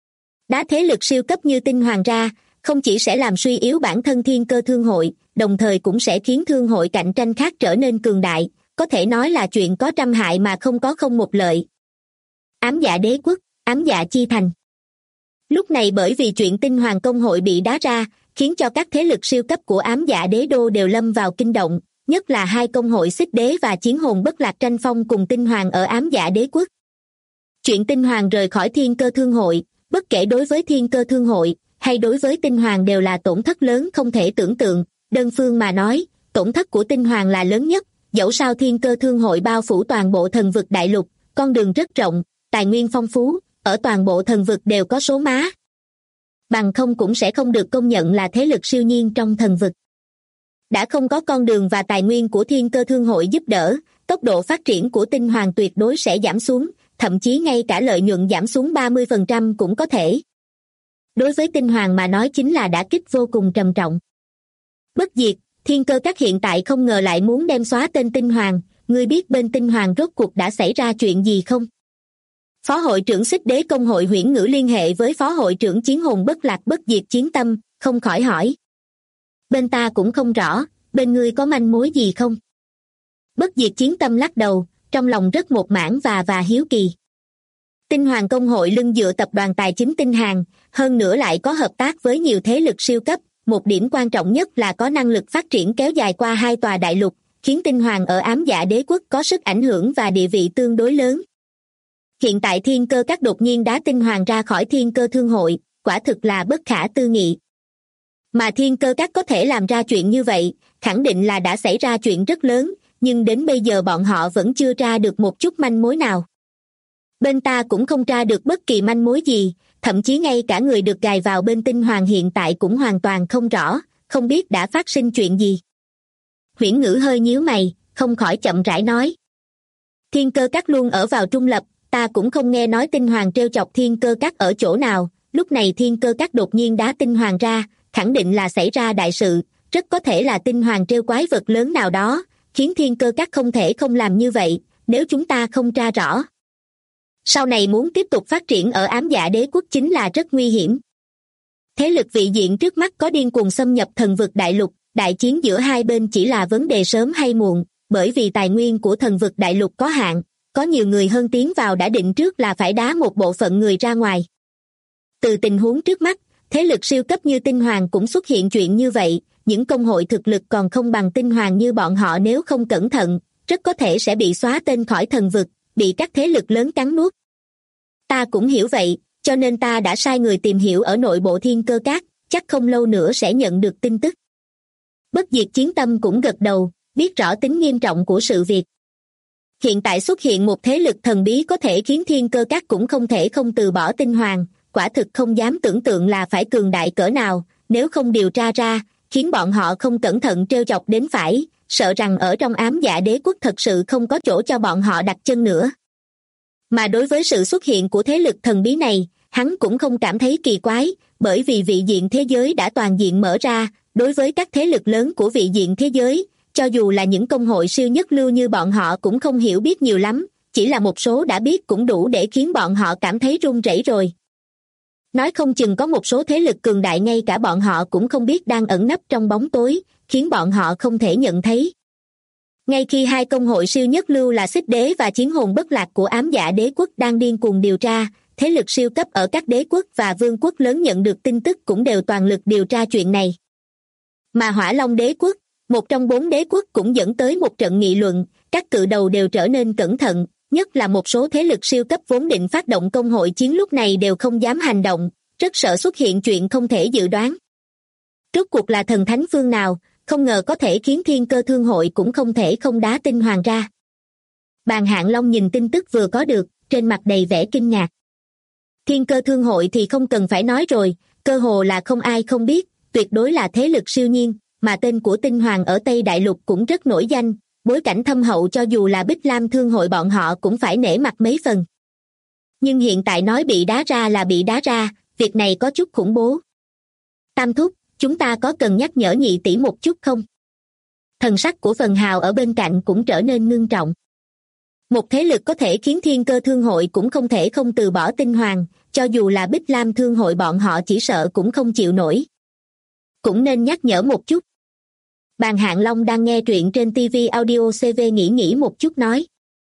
Đá thế lực siêu cấp như Tinh Hoàng ra, không chỉ sẽ làm suy yếu bản thân Thiên Cơ Thương hội, đồng thời cũng sẽ khiến thương hội cạnh tranh khác trở nên cường đại, có thể nói là chuyện có trăm hại mà không có không một lợi. Ám Dạ Đế Quốc, Ám Dạ Chi Thành. Lúc này bởi vì chuyện Tinh Hoàng Công hội bị đá ra, khiến cho các thế lực siêu cấp của Ám Dạ Đế Đô đều lâm vào kinh động, nhất là hai công hội Xích Đế và Chiến Hồn Bất Lạc tranh phong cùng Tinh Hoàng ở Ám Dạ Đế Quốc. Chuyện Tinh Hoàng rời khỏi Thiên Cơ Thương hội, bất kể đối với Thiên Cơ Thương hội hay đối với Tinh Hoàng đều là tổn thất lớn không thể tưởng tượng. Đơn phương mà nói, tổn thất của Tinh Hoàng là lớn nhất, dẫu sao Thiên Cơ Thương hội bao phủ toàn bộ thần vực đại lục, con đường rất rộng, tài nguyên phong phú, ở toàn bộ thần vực đều có số má. Bằng không cũng sẽ không được công nhận là thế lực siêu nhiên trong thần vực. Đã không có con đường và tài nguyên của Thiên Cơ Thương hội giúp đỡ, tốc độ phát triển của Tinh Hoàng tuyệt đối sẽ giảm xuống, thậm chí ngay cả lợi nhuận giảm xuống 30% cũng có thể. Đối với Tinh Hoàng mà nói chính là đả kích vô cùng trầm trọng. Bất diệt, Thiên Cơ Các hiện tại không ngờ lại muốn đem xóa tên Tinh Hoàng, ngươi biết bên Tinh Hoàng rốt cuộc đã xảy ra chuyện gì không? Phó hội trưởng Xích Đế Công hội Huyễn Ngữ liên hệ với Phó hội trưởng Chiến Hồn Bất Lạc Bất Diệt Chiến Tâm, không khỏi hỏi. Bên ta cũng không rõ, bên ngươi có manh mối gì không? Bất Diệt Chiến Tâm lắc đầu, trong lòng rất một mãn và hiếu kỳ. Tinh Hoàng Công hội lưng dựa tập đoàn tài chính Tinh Hàng, hơn nữa lại có hợp tác với nhiều thế lực siêu cấp, một điểm quan trọng nhất là có năng lực phát triển kéo dài qua hai tòa đại lục, khiến Tinh Hoàng ở Ám Dạ Đế Quốc có sức ảnh hưởng và địa vị tương đối lớn. Hiện tại Thiên Cơ Các đột nhiên đá Tinh Hoàng ra khỏi Thiên Cơ Thương hội, quả thực là bất khả tư nghị. Mà Thiên Cơ Các có thể làm ra chuyện như vậy, khẳng định là đã xảy ra chuyện rất lớn, nhưng đến bây giờ bọn họ vẫn chưa tra được một chút manh mối nào. Bên ta cũng không tra được bất kỳ manh mối gì, thậm chí ngay cả người được gài vào bên Tinh Hoàng hiện tại cũng hoàn toàn không rõ, không biết đã phát sinh chuyện gì. Huyễn Ngữ hơi nhíu mày, không khỏi chậm rãi nói. Thiên Cơ Các luôn ở vào trung lập, ta cũng không nghe nói Tinh Hoàng trêu chọc Thiên Cơ Các ở chỗ nào, lúc này Thiên Cơ Các đột nhiên đá Tinh Hoàng ra, khẳng định là xảy ra đại sự, rất có thể là Tinh Hoàng trêu quái vật lớn nào đó, khiến Thiên Cơ Các không thể không làm như vậy, nếu chúng ta không tra rõ. Sau này muốn tiếp tục phát triển ở Ám Dạ Đế Quốc chính là rất nguy hiểm. Thế lực vị diện trước mắt có điên cuồng xâm nhập thần vực đại lục, đại chiến giữa hai bên chỉ là vấn đề sớm hay muộn, bởi vì tài nguyên của thần vực đại lục có hạn, có nhiều người hơn tiến vào đã định trước là phải đá một bộ phận người ra ngoài. Từ tình huống trước mắt, thế lực siêu cấp như Tinh Hoàng cũng xuất hiện chuyện như vậy, những công hội thực lực còn không bằng Tinh Hoàng như bọn họ nếu không cẩn thận, rất có thể sẽ bị xóa tên khỏi thần vực, bị các thế lực lớn cắn nuốt. Ta cũng hiểu vậy, cho nên ta đã sai người tìm hiểu ở nội bộ Thiên Cơ Các, chắc không lâu nữa sẽ nhận được tin tức. Bất Diệt Chiến Tâm cũng gật đầu, biết rõ tính nghiêm trọng của sự việc. Hiện tại xuất hiện một thế lực thần bí có thể khiến Thiên Cơ Các cũng không thể không từ bỏ Tinh Hoàng, quả thực không dám tưởng tượng là phải cường đại cỡ nào, nếu không điều tra ra, khiến bọn họ không cẩn thận trêu chọc đến phải, sợ rằng ở trong Ám Dạ Đế Quốc thật sự không có chỗ cho bọn họ đặt chân nữa. Mà đối với sự xuất hiện của thế lực thần bí này, hắn cũng không cảm thấy kỳ quái, bởi vì vị diện thế giới đã toàn diện mở ra, đối với các thế lực lớn của vị diện thế giới, cho dù là những công hội siêu nhất lưu như bọn họ cũng không hiểu biết nhiều lắm, chỉ là một số đã biết cũng đủ để khiến bọn họ cảm thấy run rẩy rồi. Nói không chừng có một số thế lực cường đại ngay cả bọn họ cũng không biết đang ẩn nấp trong bóng tối, khiến bọn họ không thể nhận thấy. Ngay khi hai công hội siêu nhất lưu là Xích Đế và Chiến Hồn Bất Lạc của Ám Dạ Đế Quốc đang điên cuồng điều tra, thế lực siêu cấp ở các đế quốc và vương quốc lớn nhận được tin tức cũng đều toàn lực điều tra chuyện này. Mà Hỏa Long Đế Quốc, một trong 4 đế quốc cũng dẫn tới một trận nghị luận, các cự đầu đều trở nên cẩn thận, nhất là một số thế lực siêu cấp vốn định phát động công hội chiến lúc này đều không dám hành động, rất sợ xuất hiện chuyện không thể dự đoán. Rốt cuộc là thần thánh phương nào, không ngờ có thể khiến Thiên Cơ Thương hội cũng không thể không đá Tinh Hoàng ra. Bàn Hạn Long nhìn tin tức vừa có được, trên mặt đầy vẻ kinh ngạc. Thiên Cơ Thương hội thì không cần phải nói rồi, cơ hồ là không ai không biết, tuyệt đối là thế lực siêu nhiên, mà tên của Tinh Hoàng ở Tây Đại Lục cũng rất nổi danh, bối cảnh thâm hậu cho dù là Bích Lam Thương hội bọn họ cũng phải nể mặt mấy phần. Nhưng hiện tại nói bị đá ra là bị đá ra, việc này có chút khủng bố. Tam thúc, chúng ta có cần nhắc nhở nhị tỷ một chút không? Thần sắc của Phần Hào ở bên cạnh cũng trở nên ngưng trọng. Một thế lực có thể khiến Thiên Cơ Thương hội cũng không thể không từ bỏ Tinh Hoàng, cho dù là Bích Lam Thương hội bọn họ chỉ sợ cũng không chịu nổi. Cũng nên nhắc nhở một chút. Bàn Hạn Long đang nghe truyện trên TV Audio CV nghĩ một chút nói.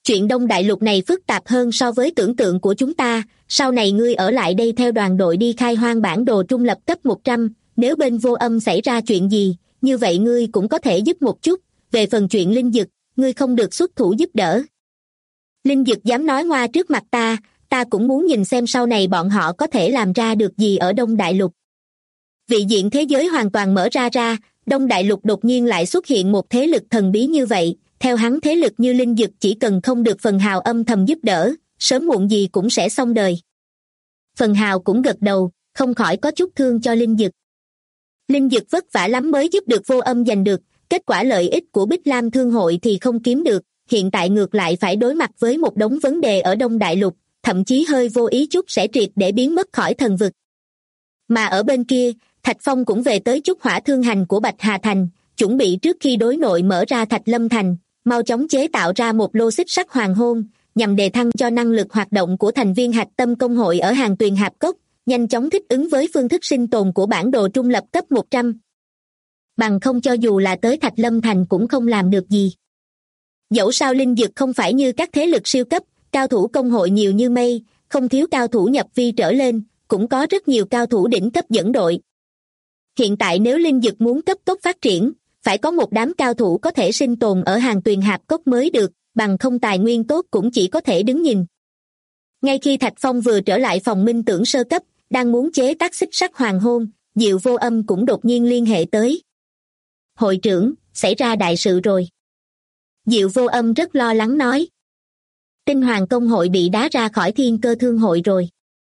Chuyện Đông Đại Lục này phức tạp hơn so với tưởng tượng của chúng ta, sau này ngươi ở lại đây theo đoàn đội đi khai hoang bản đồ trung lập cấp 100, nếu bên Vô Âm xảy ra chuyện gì, như vậy ngươi cũng có thể giúp một chút, về phần chuyện Linh Dực, ngươi không được xuất thủ giúp đỡ. Linh Dực dám nói ngoa trước mặt ta cũng muốn nhìn xem sau này bọn họ có thể làm ra được gì ở Đông Đại Lục. Vị diện thế giới hoàn toàn mở ra, Đông Đại Lục đột nhiên lại xuất hiện một thế lực thần bí như vậy, theo hắn thế lực như Linh Dực chỉ cần không được Phần Hào âm thầm giúp đỡ, sớm muộn gì cũng sẽ xong đời. Phần Hào cũng gật đầu, không khỏi có chút thương cho Linh Dực. Linh Dực vất vả lắm mới giúp được Vô Âm giành được, kết quả lợi ích của Bích Lam Thương hội thì không kiếm được, hiện tại ngược lại phải đối mặt với một đống vấn đề ở Đông Đại Lục, thậm chí hơi vô ý chút sẽ triệt để biến mất khỏi thần vực. Mà ở bên kia, Thạch Phong cũng về tới Trúc Hỏa Thương hành của Bạch Hà Thành, chuẩn bị trước khi đối nội mở ra Thạch Lâm Thành, mau chóng chế tạo ra một lô xích sắt hoàng hôn, nhằm đề thăng cho năng lực hoạt động của thành viên hạch tâm công hội ở Hàng Tuyền Hạp Cốc, nhanh chóng thích ứng với phương thức sinh tồn của bản đồ trung lập cấp 100. Bằng không cho dù là tới Thạch Lâm Thành cũng không làm được gì. Dẫu sao Linh Dực không phải như các thế lực siêu cấp, cao thủ công hội nhiều như mây, không thiếu cao thủ nhập vi trở lên, cũng có rất nhiều cao thủ đỉnh cấp dẫn đội. Hiện tại nếu Linh Dực muốn cấp tốc phát triển, phải có một đám cao thủ có thể sinh tồn ở Hàng Tuyền Hạp Cốc mới được, bằng không tài nguyên tốt cũng chỉ có thể đứng nhìn. Ngay khi Thạch Phong vừa trở lại phòng minh tưởng sơ cấp, đang muốn chế tác xích sắt hoàng hôn, Diệu Vô Âm cũng đột nhiên liên hệ tới. Hội trưởng, xảy ra đại sự rồi. Diệu Vô Âm rất lo lắng nói. Tinh Hoàng công hội bị đá ra khỏi Thiên Cơ Thương hội rồi.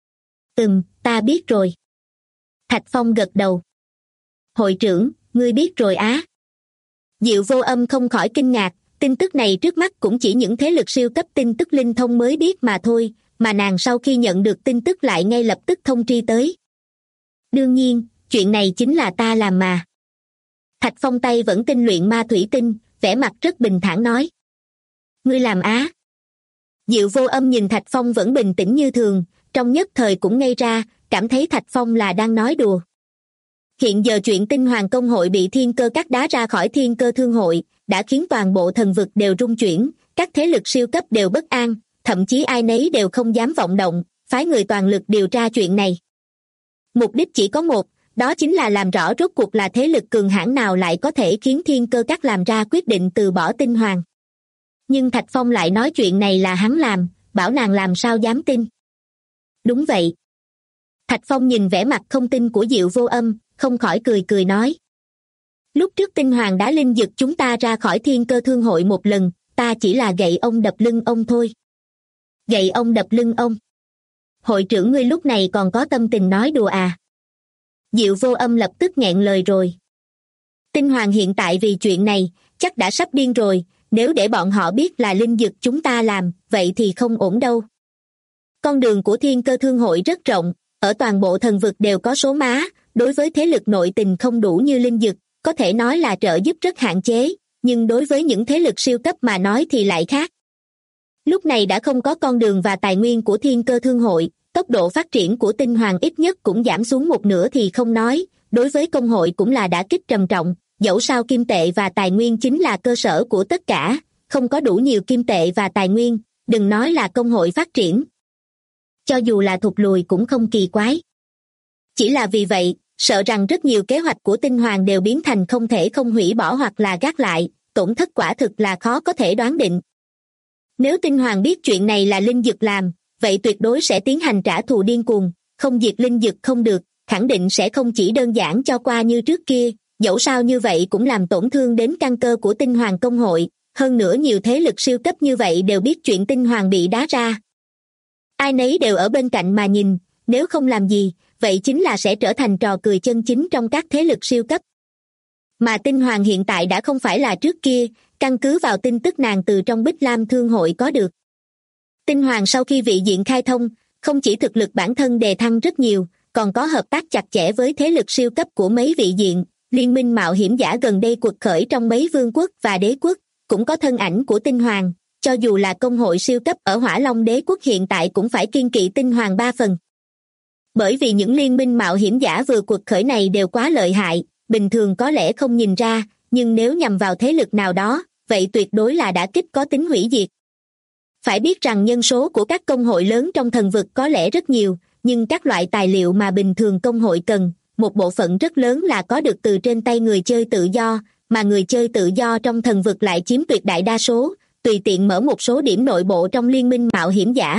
Ta biết rồi. Thạch Phong gật đầu. Hội trưởng, ngươi biết rồi á. Diệu Vô Âm không khỏi kinh ngạc, tin tức này trước mắt cũng chỉ những thế lực siêu cấp tin tức linh thông mới biết mà thôi, mà nàng sau khi nhận được tin tức lại ngay lập tức thông tri tới. Đương nhiên, chuyện này chính là ta làm mà. Thạch Phong tay vẫn tinh luyện ma thủy tinh, vẻ mặt rất bình thản nói. Ngươi làm á. Diệu Vô Âm nhìn Thạch Phong vẫn bình tĩnh như thường, trong nhất thời cũng ngây ra, cảm thấy Thạch Phong là đang nói đùa. Hiện giờ chuyện Tinh Hoàng công hội bị Thiên Cơ Các đá ra khỏi Thiên Cơ Thương hội, đã khiến toàn bộ thần vực đều rung chuyển, các thế lực siêu cấp đều bất an, thậm chí ai nấy đều không dám vọng động, phái người toàn lực điều tra chuyện này. Mục đích chỉ có một, đó chính là làm rõ rốt cuộc là thế lực cường hãn nào lại có thể khiến Thiên Cơ Các làm ra quyết định từ bỏ Tinh Hoàng. Nhưng Thạch Phong lại nói chuyện này là hắn làm, bảo nàng làm sao dám tin. Đúng vậy. Thạch Phong nhìn vẻ mặt không tin của Diệu Vô Âm, không khỏi cười nói. Lúc trước Tinh Hoàng đã Linh Dực chúng ta ra khỏi Thiên Cơ Thương hội một lần, ta chỉ là gậy ông đập lưng ông thôi. Gậy ông đập lưng ông. Hội trưởng ngươi lúc này còn có tâm tình nói đùa à? Diệu Vô Âm lập tức nghẹn lời rồi. Tinh Hoàng hiện tại vì chuyện này, chắc đã sắp điên rồi, nếu để bọn họ biết là Linh Dực chúng ta làm, vậy thì không ổn đâu. Con đường của Thiên Cơ Thương hội rất rộng, ở toàn bộ thần vực đều có số má, đối với thế lực nội tình không đủ như Linh Dực, có thể nói là trợ giúp rất hạn chế, nhưng đối với những thế lực siêu cấp mà nói thì lại khác. Lúc này đã không có con đường và tài nguyên của Thiên Cơ Thương hội, tốc độ phát triển của Tinh Hoàng ít nhất cũng giảm xuống một nửa thì không nói, đối với công hội cũng là đả kích trầm trọng, dẫu sao kim tệ và tài nguyên chính là cơ sở của tất cả, không có đủ nhiều kim tệ và tài nguyên, đừng nói là công hội phát triển. Cho dù là thụt lùi cũng không kỳ quái. Chỉ là vì vậy, sợ rằng rất nhiều kế hoạch của Tinh Hoàng đều biến thành không thể không hủy bỏ hoặc là gác lại, tổn thất quả thực là khó có thể đoán định. Nếu Tinh Hoàng biết chuyện này là Linh Dực làm, vậy tuyệt đối sẽ tiến hành trả thù điên cuồng, không diệt Linh Dực không được, khẳng định sẽ không chỉ đơn giản cho qua như trước kia, dẫu sao như vậy cũng làm tổn thương đến căn cơ của Tinh Hoàng công hội, hơn nữa nhiều thế lực siêu cấp như vậy đều biết chuyện Tinh Hoàng bị đá ra. Ai nấy đều ở bên cạnh mà nhìn, nếu không làm gì, vậy chính là sẽ trở thành trò cười chân chính trong các thế lực siêu cấp. Mà Tinh Hoàng hiện tại đã không phải là trước kia, căn cứ vào tin tức nàng từ trong Bích Lam Thương hội có được. Tinh Hoàng sau khi vị diện khai thông, không chỉ thực lực bản thân đề thăng rất nhiều, còn có hợp tác chặt chẽ với thế lực siêu cấp của mấy vị diện, liên minh mạo hiểm giả gần đây quật khởi trong mấy vương quốc và đế quốc, cũng có thân ảnh của Tinh Hoàng, cho dù là công hội siêu cấp ở Hỏa Long đế quốc hiện tại cũng phải kiêng kỵ Tinh Hoàng 3 phần. Bởi vì những liên minh mạo hiểm giả vừa quật khởi này đều quá lợi hại, bình thường có lẽ không nhìn ra, nhưng nếu nhằm vào thế lực nào đó, vậy tuyệt đối là đả kích có tính hủy diệt. Phải biết rằng nhân số của các công hội lớn trong thần vực có lẽ rất nhiều, nhưng các loại tài liệu mà bình thường công hội cần, một bộ phận rất lớn là có được từ trên tay người chơi tự do, mà người chơi tự do trong thần vực lại chiếm tuyệt đại đa số, tùy tiện mở một số điểm nội bộ trong liên minh mạo hiểm giả.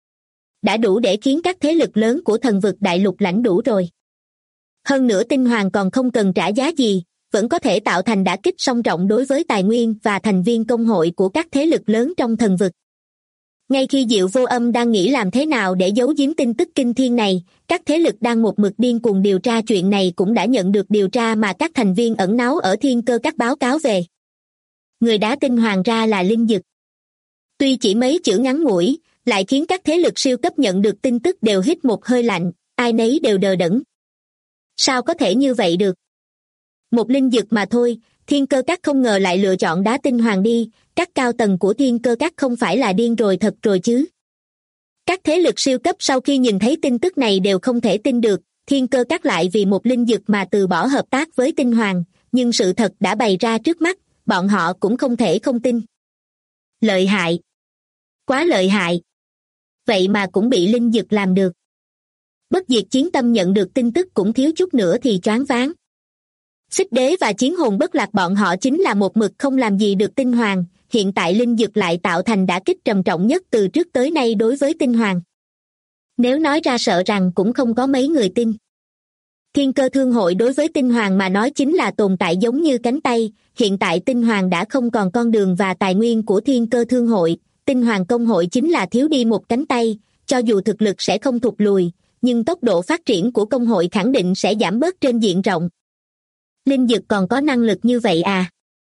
Đã đủ để khiến các thế lực lớn của thần vực đại lục lãnh đủ rồi. Hơn nữa tinh hoàng còn không cần trả giá gì, vẫn có thể tạo thành đả kích song trọng đối với tài nguyên và thành viên công hội của các thế lực lớn trong thần vực. Ngay khi Diệu Vô Âm đang nghĩ làm thế nào để giấu giếm tin tức kinh thiên này, các thế lực đang một mực điên cuồng điều tra chuyện này cũng đã nhận được điều tra mà các thành viên ẩn náu ở Thiên Cơ Các báo cáo về. Người đá tinh hoàng ra là Linh Dực. Tuy chỉ mấy chữ ngắn ngủi, lại khiến các thế lực siêu cấp nhận được tin tức đều hít một hơi lạnh, ai nấy đều đờ đẫn. Sao có thể như vậy được? Một linh dực mà thôi, Thiên Cơ Các không ngờ lại lựa chọn đá tinh hoàng đi, các cao tầng của Thiên Cơ Các không phải là điên rồi thật rồi chứ. Các thế lực siêu cấp sau khi nhìn thấy tin tức này đều không thể tin được, Thiên Cơ Các lại vì một linh dực mà từ bỏ hợp tác với tinh hoàng, nhưng sự thật đã bày ra trước mắt, bọn họ cũng không thể không tin. Lợi hại! Quá lợi hại! Vậy mà cũng bị linh dực làm được. Bất diệt chiến tâm nhận được tin tức cũng thiếu chút nữa thì choáng váng. Xích đế và chiến hồn bất lạc bọn họ chính là một mực không làm gì được tinh hoàng, hiện tại linh dực lại tạo thành đả kích trầm trọng nhất từ trước tới nay đối với tinh hoàng. Nếu nói ra sợ rằng cũng không có mấy người tin. Thiên Cơ Thương hội đối với tinh hoàng mà nói chính là tồn tại giống như cánh tay, hiện tại tinh hoàng đã không còn con đường và tài nguyên của Thiên Cơ Thương hội, tinh hoàng công hội chính là thiếu đi một cánh tay, cho dù thực lực sẽ không thụt lùi, nhưng tốc độ phát triển của công hội khẳng định sẽ giảm bớt trên diện rộng. Linh dực còn có năng lực như vậy à?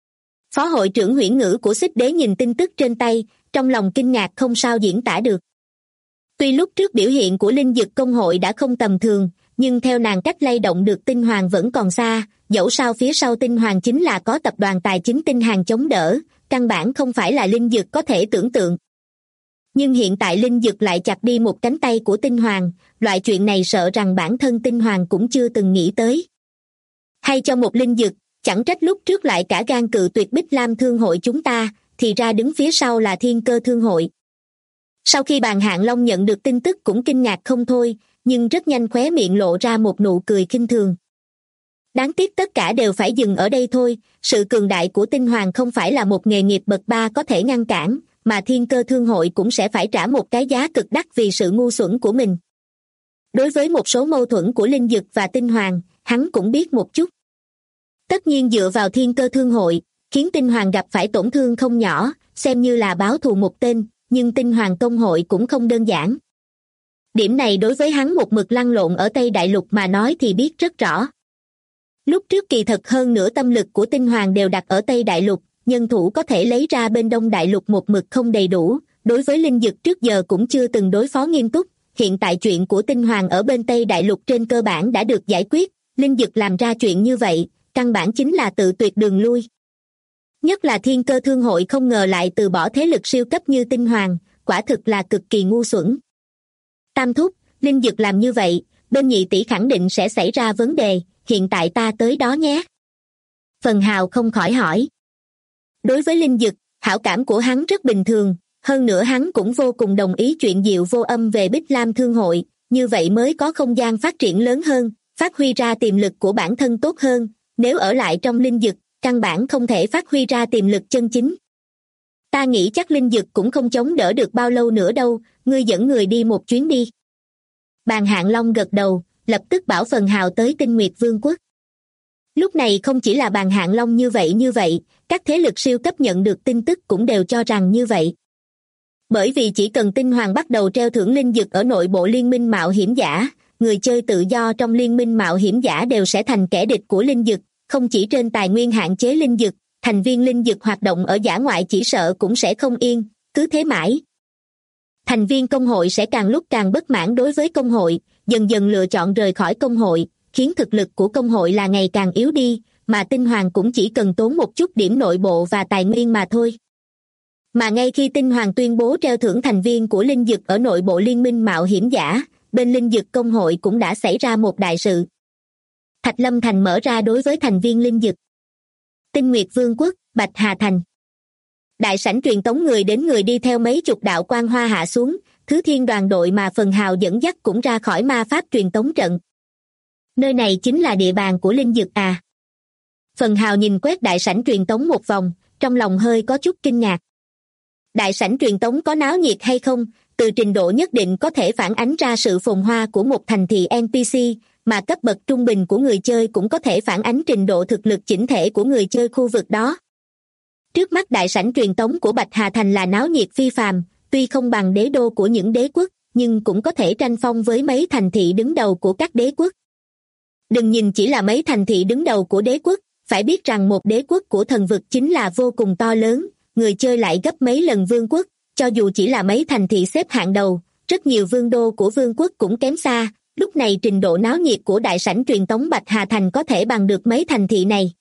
Phó hội trưởng huyễn ngữ của Xích Đế nhìn tin tức trên tay, trong lòng kinh ngạc không sao diễn tả được. Tuy lúc trước biểu hiện của linh dực công hội đã không tầm thường, nhưng theo nàng cách lay động được tinh hoàng vẫn còn xa, dẫu sao phía sau tinh hoàng chính là có tập đoàn tài chính tinh hàng chống đỡ, căn bản không phải là linh dực có thể tưởng tượng. Nhưng hiện tại linh dực lại chặt đi một cánh tay của tinh hoàng, loại chuyện này sợ rằng bản thân tinh hoàng cũng chưa từng nghĩ tới. Hay cho một linh dực, chẳng trách lúc trước lại cả gan cự tuyệt Bích Lam Thương hội chúng ta, thì ra đứng phía sau là Thiên Cơ Thương hội. Sau khi Bàn Hạng Long nhận được tin tức cũng kinh ngạc không thôi, nhưng rất nhanh khóe miệng lộ ra một nụ cười khinh thường. Đáng tiếc tất cả đều phải dừng ở đây thôi, sự cường đại của tinh hoàng không phải là một nghề nghiệp bậc ba có thể ngăn cản, mà Thiên Cơ Thương hội cũng sẽ phải trả một cái giá cực đắt vì sự ngu xuẩn của mình. Đối với một số mâu thuẫn của linh dực và tinh hoàng, hắn cũng biết một chút. Tất nhiên dựa vào Thiên Cơ Thương hội, khiến tinh hoàng gặp phải tổn thương không nhỏ, xem như là báo thù một tên, nhưng tinh hoàng công hội cũng không đơn giản. Điểm này đối với hắn một mực lăn lộn ở Tây Đại Lục mà nói thì biết rất rõ. Lúc trước kỳ thật hơn nửa tâm lực của tinh hoàng đều đặt ở Tây Đại Lục, nhân thủ có thể lấy ra bên Đông Đại Lục một mực không đầy đủ, đối với linh dực trước giờ cũng chưa từng đối phó nghiêm túc, hiện tại chuyện của tinh hoàng ở bên Tây Đại Lục trên cơ bản đã được giải quyết, linh dực làm ra chuyện như vậy, căn bản chính là tự tuyệt đường lui. Nhất là Thiên Cơ Thương hội không ngờ lại từ bỏ thế lực siêu cấp như tinh hoàng, quả thực là cực kỳ ngu xuẩn. Tam thúc, linh dực làm như vậy, bên nhị tỷ khẳng định sẽ xảy ra vấn đề, hiện tại ta tới đó nhé. Phần Hào không khỏi hỏi. Đối với linh dực, hảo cảm của hắn rất bình thường, hơn nữa hắn cũng vô cùng đồng ý chuyện Diệu Vô Âm về Bích Lam Thương hội, như vậy mới có không gian phát triển lớn hơn, phát huy ra tiềm lực của bản thân tốt hơn, nếu ở lại trong linh dực, căn bản không thể phát huy ra tiềm lực chân chính. Ta nghĩ chắc linh dực cũng không chống đỡ được bao lâu nữa đâu, ngươi dẫn người đi một chuyến đi. Bàn Hạng Long gật đầu, lập tức bảo Phần Hào tới Tinh Nguyệt Vương quốc. Lúc này không chỉ là Bàn Hạng Long như vậy, các thế lực siêu cấp nhận được tin tức cũng đều cho rằng như vậy. Bởi vì chỉ cần tinh hoàng bắt đầu treo thưởng linh dực ở nội bộ liên minh mạo hiểm giả, người chơi tự do trong liên minh mạo hiểm giả đều sẽ thành kẻ địch của linh dực, không chỉ trên tài nguyên hạn chế linh dực, thành viên linh dực hoạt động ở dã ngoại chỉ sợ cũng sẽ không yên, cứ thế mãi. Thành viên công hội sẽ càng lúc càng bất mãn đối với công hội, dần dần lựa chọn rời khỏi công hội, khiến thực lực của công hội là ngày càng yếu đi, mà tinh hoàng cũng chỉ cần tốn một chút điểm nội bộ và tài nguyên mà thôi. Mà ngay khi tinh hoàng tuyên bố treo thưởng thành viên của linh dực ở nội bộ liên minh mạo hiểm giả, bên linh dực công hội cũng đã xảy ra một đại sự. Thạch Lâm Thành mở ra đối với thành viên linh dực. Tinh Nguyệt Vương quốc, Bạch Hà Thành. Đại sảnh truyền tống người đến người đi theo mấy chục đạo quang hoa hạ xuống, Thứ Thiên đoàn đội mà Phần Hào dẫn dắt cũng ra khỏi ma pháp truyền tống trận. Nơi này chính là địa bàn của linh dực à? Phần Hào nhìn quét đại sảnh truyền tống một vòng, trong lòng hơi có chút kinh ngạc. Đại sảnh truyền tống có náo nhiệt hay không, từ trình độ nhất định có thể phản ánh ra sự phồn hoa của một thành thị NPC, mà cấp bậc trung bình của người chơi cũng có thể phản ánh trình độ thực lực chỉnh thể của người chơi khu vực đó. Trước mắt đại sảnh truyền tống của Bạch Hà Thành là náo nhiệt phi phàm, tuy không bằng đế đô của những đế quốc, nhưng cũng có thể tranh phong với mấy thành thị đứng đầu của các đế quốc. Đừng nhìn chỉ là mấy thành thị đứng đầu của đế quốc, phải biết rằng một đế quốc của thần vực chính là vô cùng to lớn, người chơi lại gấp mấy lần vương quốc, cho dù chỉ là mấy thành thị xếp hạng đầu, rất nhiều vương đô của vương quốc cũng kém xa, lúc này trình độ náo nhiệt của đại sảnh truyền tống Bạch Hà Thành có thể bằng được mấy thành thị này.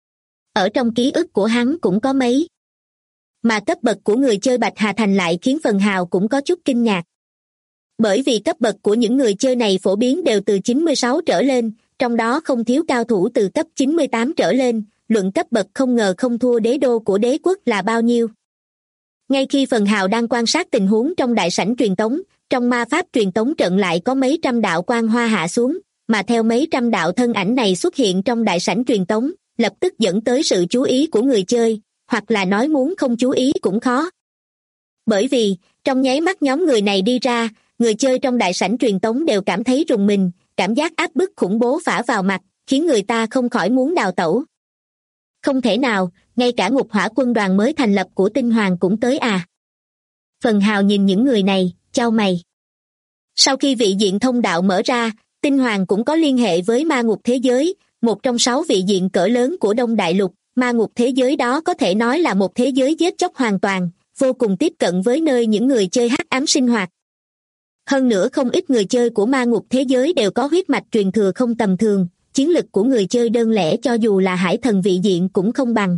Ở trong ký ức của hắn cũng có mấy. Mà cấp bậc của người chơi Bạch Hà Thành lại khiến Phần Hào cũng có chút kinh ngạc. Bởi vì cấp bậc của những người chơi này phổ biến đều từ 96 trở lên, trong đó không thiếu cao thủ từ cấp 98 trở lên, luận cấp bậc không ngờ không thua đế đô của đế quốc là bao nhiêu. Ngay khi Phần Hào đang quan sát tình huống trong đại sảnh truyền tống, trong ma pháp truyền tống trận lại có mấy trăm đạo quang hoa hạ xuống, mà theo mấy trăm đạo thân ảnh này xuất hiện trong đại sảnh truyền tống, lập tức dẫn tới sự chú ý của người chơi, hoặc là nói muốn không chú ý cũng khó. Bởi vì, trong nháy mắt nhóm người này đi ra, người chơi trong đại sảnh truyền tống đều cảm thấy rùng mình, cảm giác áp bức khủng bố phả vào mặt, khiến người ta không khỏi muốn đào tẩu. Không thể nào, ngay cả ngục hỏa quân đoàn mới thành lập của Tinh Hoàng cũng tới à? Phần Hào nhìn những người này, chau mày. Sau khi vị diện thông đạo mở ra, Tinh Hoàng cũng có liên hệ với ma ngục thế giới, một trong 6 vị diện cỡ lớn của Đông Đại Lục. Ma ngục thế giới đó có thể nói là một thế giới giết chóc hoàn toàn, vô cùng tiếp cận với nơi những người chơi hắc ám sinh hoạt. Hơn nữa không ít người chơi của ma ngục thế giới đều có huyết mạch truyền thừa không tầm thường, chiến lực của người chơi đơn lẻ cho dù là hải thần vị diện cũng không bằng.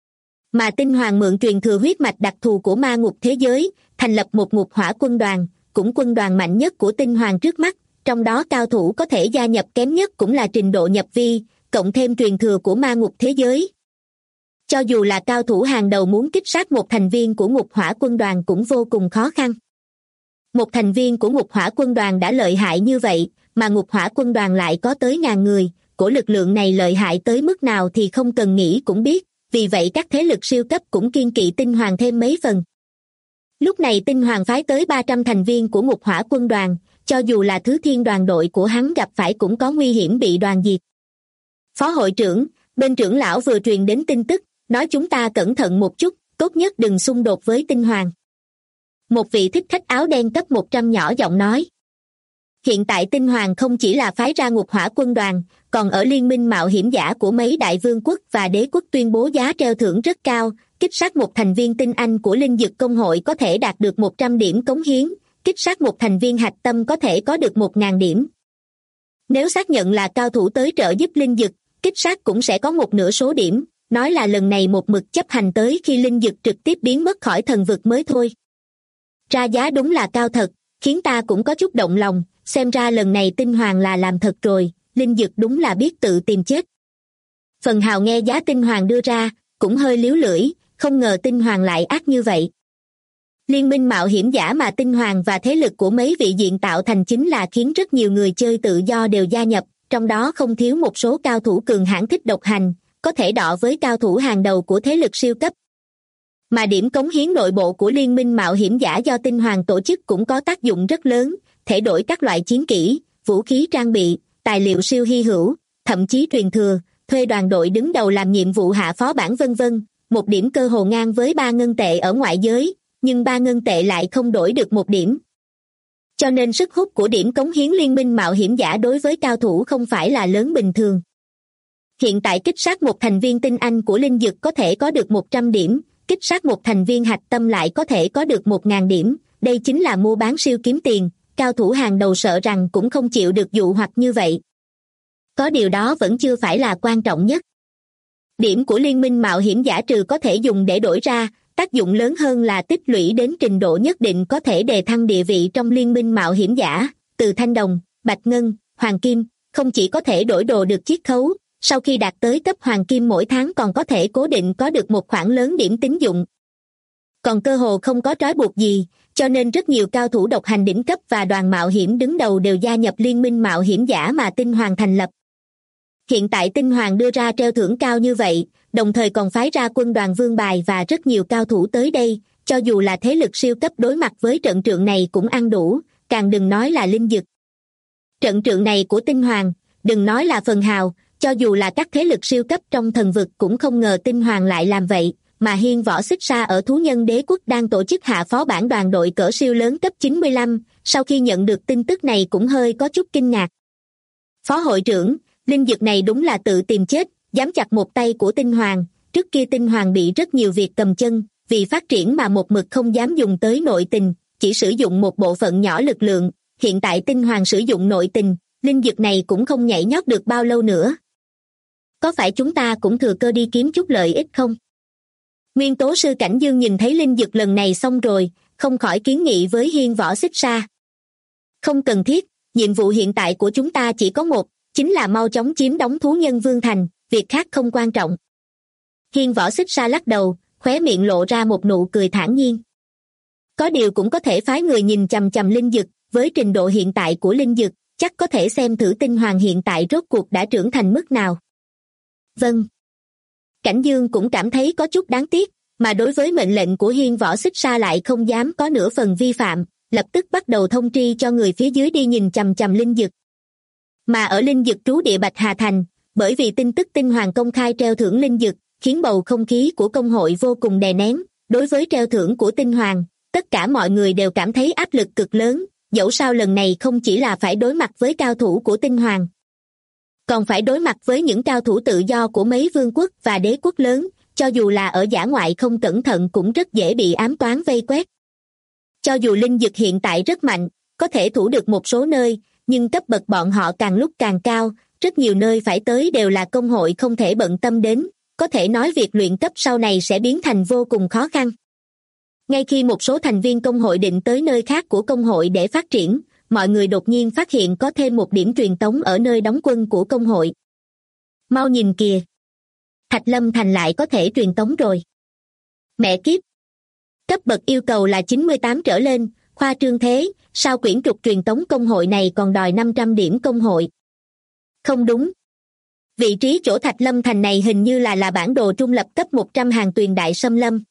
Mà Tinh Hoàng mượn truyền thừa huyết mạch đặc thù của ma ngục thế giới, thành lập một ngục hỏa quân đoàn, cũng quân đoàn mạnh nhất của Tinh Hoàng trước mắt, trong đó cao thủ có thể gia nhập kém nhất cũng là trình độ nhập vi, cộng thêm truyền thừa của ma ngục thế giới. Cho dù là cao thủ hàng đầu muốn kích sát một thành viên của ngục hỏa quân đoàn cũng vô cùng khó khăn. Một thành viên của ngục hỏa quân đoàn đã lợi hại như vậy, mà ngục hỏa quân đoàn lại có tới 1000 người, của lực lượng này lợi hại tới mức nào thì không cần nghĩ cũng biết, vì vậy các thế lực siêu cấp cũng kiêng kỵ Tinh Hoàng thêm mấy phần. Lúc này Tinh Hoàng phái tới 300 thành viên của ngục hỏa quân đoàn, cho dù là Thứ Thiên đoàn đội của hắn gặp phải cũng có nguy hiểm bị đoàn diệt. Phó hội trưởng, bên trưởng lão vừa truyền đến tin tức, nói chúng ta cẩn thận một chút, tốt nhất đừng xung đột với Tinh Hoàng. Một vị thích khách áo đen cấp 100 nhỏ giọng nói. Hiện tại Tinh Hoàng không chỉ là phái ra ngục hỏa quân đoàn, còn ở liên minh mạo hiểm giả của mấy đại vương quốc và đế quốc tuyên bố giá treo thưởng rất cao, kích sát một thành viên tinh anh của linh dực công hội có thể đạt được 100 điểm cống hiến, kích sát một thành viên hạch tâm có thể có được 1000 điểm. Nếu xác nhận là cao thủ tới trợ giúp linh dực, kích sát cũng sẽ có một nửa số điểm, nói là lần này một mực chấp hành tới khi linh dực trực tiếp biến mất khỏi thần vực mới thôi. Ra giá đúng là cao thật, khiến ta cũng có chút động lòng, xem ra lần này Tinh Hoàng là làm thật rồi, linh dực đúng là biết tự tìm chết. Phần Hào nghe giá Tinh Hoàng đưa ra, cũng hơi líu lưỡi, không ngờ Tinh Hoàng lại ác như vậy. Liên minh mạo hiểm giả mà Tinh Hoàng và thế lực của mấy vị diện tạo thành chính là khiến rất nhiều người chơi tự do đều gia nhập, trong đó không thiếu một số cao thủ cường hãn thích độc hành, có thể đọ với cao thủ hàng đầu của thế lực siêu cấp. Mà điểm cống hiến nội bộ của liên minh mạo hiểm giả do Tinh Hoàng tổ chức cũng có tác dụng rất lớn, thể đổi các loại chiến kỹ, vũ khí trang bị, tài liệu siêu hy hữu, thậm chí truyền thừa, thuê đoàn đội đứng đầu làm nhiệm vụ hạ phó bản vân vân, một điểm cơ hồ ngang với 3 ngân tệ ở ngoại giới, nhưng 3 ngân tệ lại không đổi được một điểm. Cho nên sức hút của điểm cống hiến liên minh mạo hiểm giả đối với cao thủ không phải là lớn bình thường. Hiện tại kích sát một thành viên tinh anh của linh dực có thể có được 100 điểm, kích sát một thành viên hạch tâm lại có thể có được 1000 điểm, đây chính là mua bán siêu kiếm tiền, cao thủ hàng đầu sợ rằng cũng không chịu được dụ hoặc như vậy. Có điều đó vẫn chưa phải là quan trọng nhất. Điểm của liên minh mạo hiểm giả trừ có thể dùng để đổi ra, tác dụng lớn hơn là tích lũy đến trình độ nhất định có thể đề thăng địa vị trong liên minh mạo hiểm giả, từ thanh đồng, bạch ngân, hoàng kim, không chỉ có thể đổi đồ được chiết khấu, sau khi đạt tới cấp hoàng kim mỗi tháng còn có thể cố định có được một khoản lớn điểm tín dụng. còn cơ hồ không có trói buộc gì, cho nên rất nhiều cao thủ độc hành đỉnh cấp và đoàn mạo hiểm đứng đầu đều gia nhập liên minh mạo hiểm giả mà Tinh Hoàng thành lập. Hiện tại Tinh Hoàng đưa ra treo thưởng cao như vậy, đồng thời còn phái ra quân đoàn vương bài và rất nhiều cao thủ tới đây, cho dù là thế lực siêu cấp đối mặt với trận trượng này cũng ăn đủ, càng đừng nói là linh dực. Trận trượng này của Tinh Hoàng, đừng nói là phần hào, cho dù là các thế lực siêu cấp trong thần vực cũng không ngờ Tinh Hoàng lại làm vậy, mà Hiên Võ Xích Sa ở Thú Nhân Đế Quốc đang tổ chức hạ phó bản đoàn đội cỡ siêu lớn cấp 95, sau khi nhận được tin tức này cũng hơi có chút kinh ngạc. Phó hội trưởng, linh dực này đúng là tự tìm chết, dám chặt một tay của Tinh Hoàng, trước kia Tinh Hoàng bị rất nhiều việc cầm chân, vì phát triển mà một mực không dám dùng tới nội tình, chỉ sử dụng một bộ phận nhỏ lực lượng, hiện tại Tinh Hoàng sử dụng nội tình, linh dực này cũng không nhảy nhót được bao lâu nữa. Có phải chúng ta cũng thừa cơ đi kiếm chút lợi ích không? Nguyên tố sư Cảnh Dương nhìn thấy linh dực lần này xong rồi, không khỏi kiến nghị với Hiên Võ Xích Sa. Không cần thiết, nhiệm vụ hiện tại của chúng ta chỉ có một, chính là mau chóng chiếm đóng Thú Nhân Vương Thành, việc khác không quan trọng. Hiên Võ Xích Sa lắc đầu, khóe miệng lộ ra một nụ cười thản nhiên. Có điều cũng có thể phái người nhìn chằm chằm linh dực, với trình độ hiện tại của linh dực, chắc có thể xem thử Tinh Hoàng hiện tại rốt cuộc đã trưởng thành mức nào. Vâng. Cảnh Dương cũng cảm thấy có chút đáng tiếc, mà đối với mệnh lệnh của Hiên Võ Xích Sa lại không dám có nửa phần vi phạm, lập tức bắt đầu thông tri cho người phía dưới đi nhìn chằm chằm linh dực. Mà ở linh dực trú địa Bạch Hà Thành, bởi vì tin tức Tinh Hoàng công khai treo thưởng linh dực, khiến bầu không khí của công hội vô cùng đè nén, đối với treo thưởng của Tinh Hoàng, tất cả mọi người đều cảm thấy áp lực cực lớn, dẫu sao lần này không chỉ là phải đối mặt với cao thủ của Tinh Hoàng, còn phải đối mặt với những cao thủ tự do của mấy vương quốc và đế quốc lớn, cho dù là ở dã ngoại không cẩn thận cũng rất dễ bị ám toán vây quét. Cho dù linh dực hiện tại rất mạnh, có thể thủ được một số nơi, nhưng cấp bậc bọn họ càng lúc càng cao, rất nhiều nơi phải tới đều là công hội không thể bận tâm đến, có thể nói việc luyện cấp sau này sẽ biến thành vô cùng khó khăn. Ngay khi một số thành viên công hội định tới nơi khác của công hội để phát triển, mọi người đột nhiên phát hiện có thêm một điểm truyền tống ở nơi đóng quân của công hội. Mau nhìn kìa! Thạch Lâm Thành lại có thể truyền tống rồi. Mẹ kiếp! Cấp bậc yêu cầu là 98 trở lên, khoa trương thế, sao quyển trục truyền tống công hội này còn đòi 500 điểm công hội? Không đúng. Vị trí chỗ Thạch Lâm Thành này hình như là bản đồ trung lập cấp 100 hàng tuyền đại xâm lâm.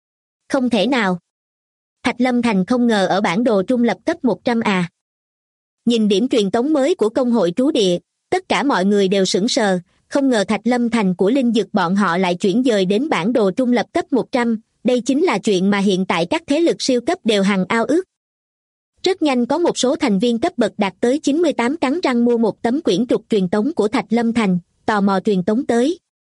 Không thể nào. Thạch Lâm Thành không ngờ ở bản đồ trung lập cấp 100 à. Nhìn điểm truyền tống mới của công hội trú địa, tất cả mọi người đều sửng sờ, không ngờ Thạch Lâm Thành của linh dực bọn họ lại chuyển dời đến bản đồ trung lập cấp 100, đây chính là chuyện mà hiện tại các thế lực siêu cấp đều hằng ao ước. Rất nhanh có một số thành viên cấp bậc đạt tới 98 cắn răng mua một tấm quyển trục truyền tống của Thạch Lâm Thành, tò mò truyền tống tới.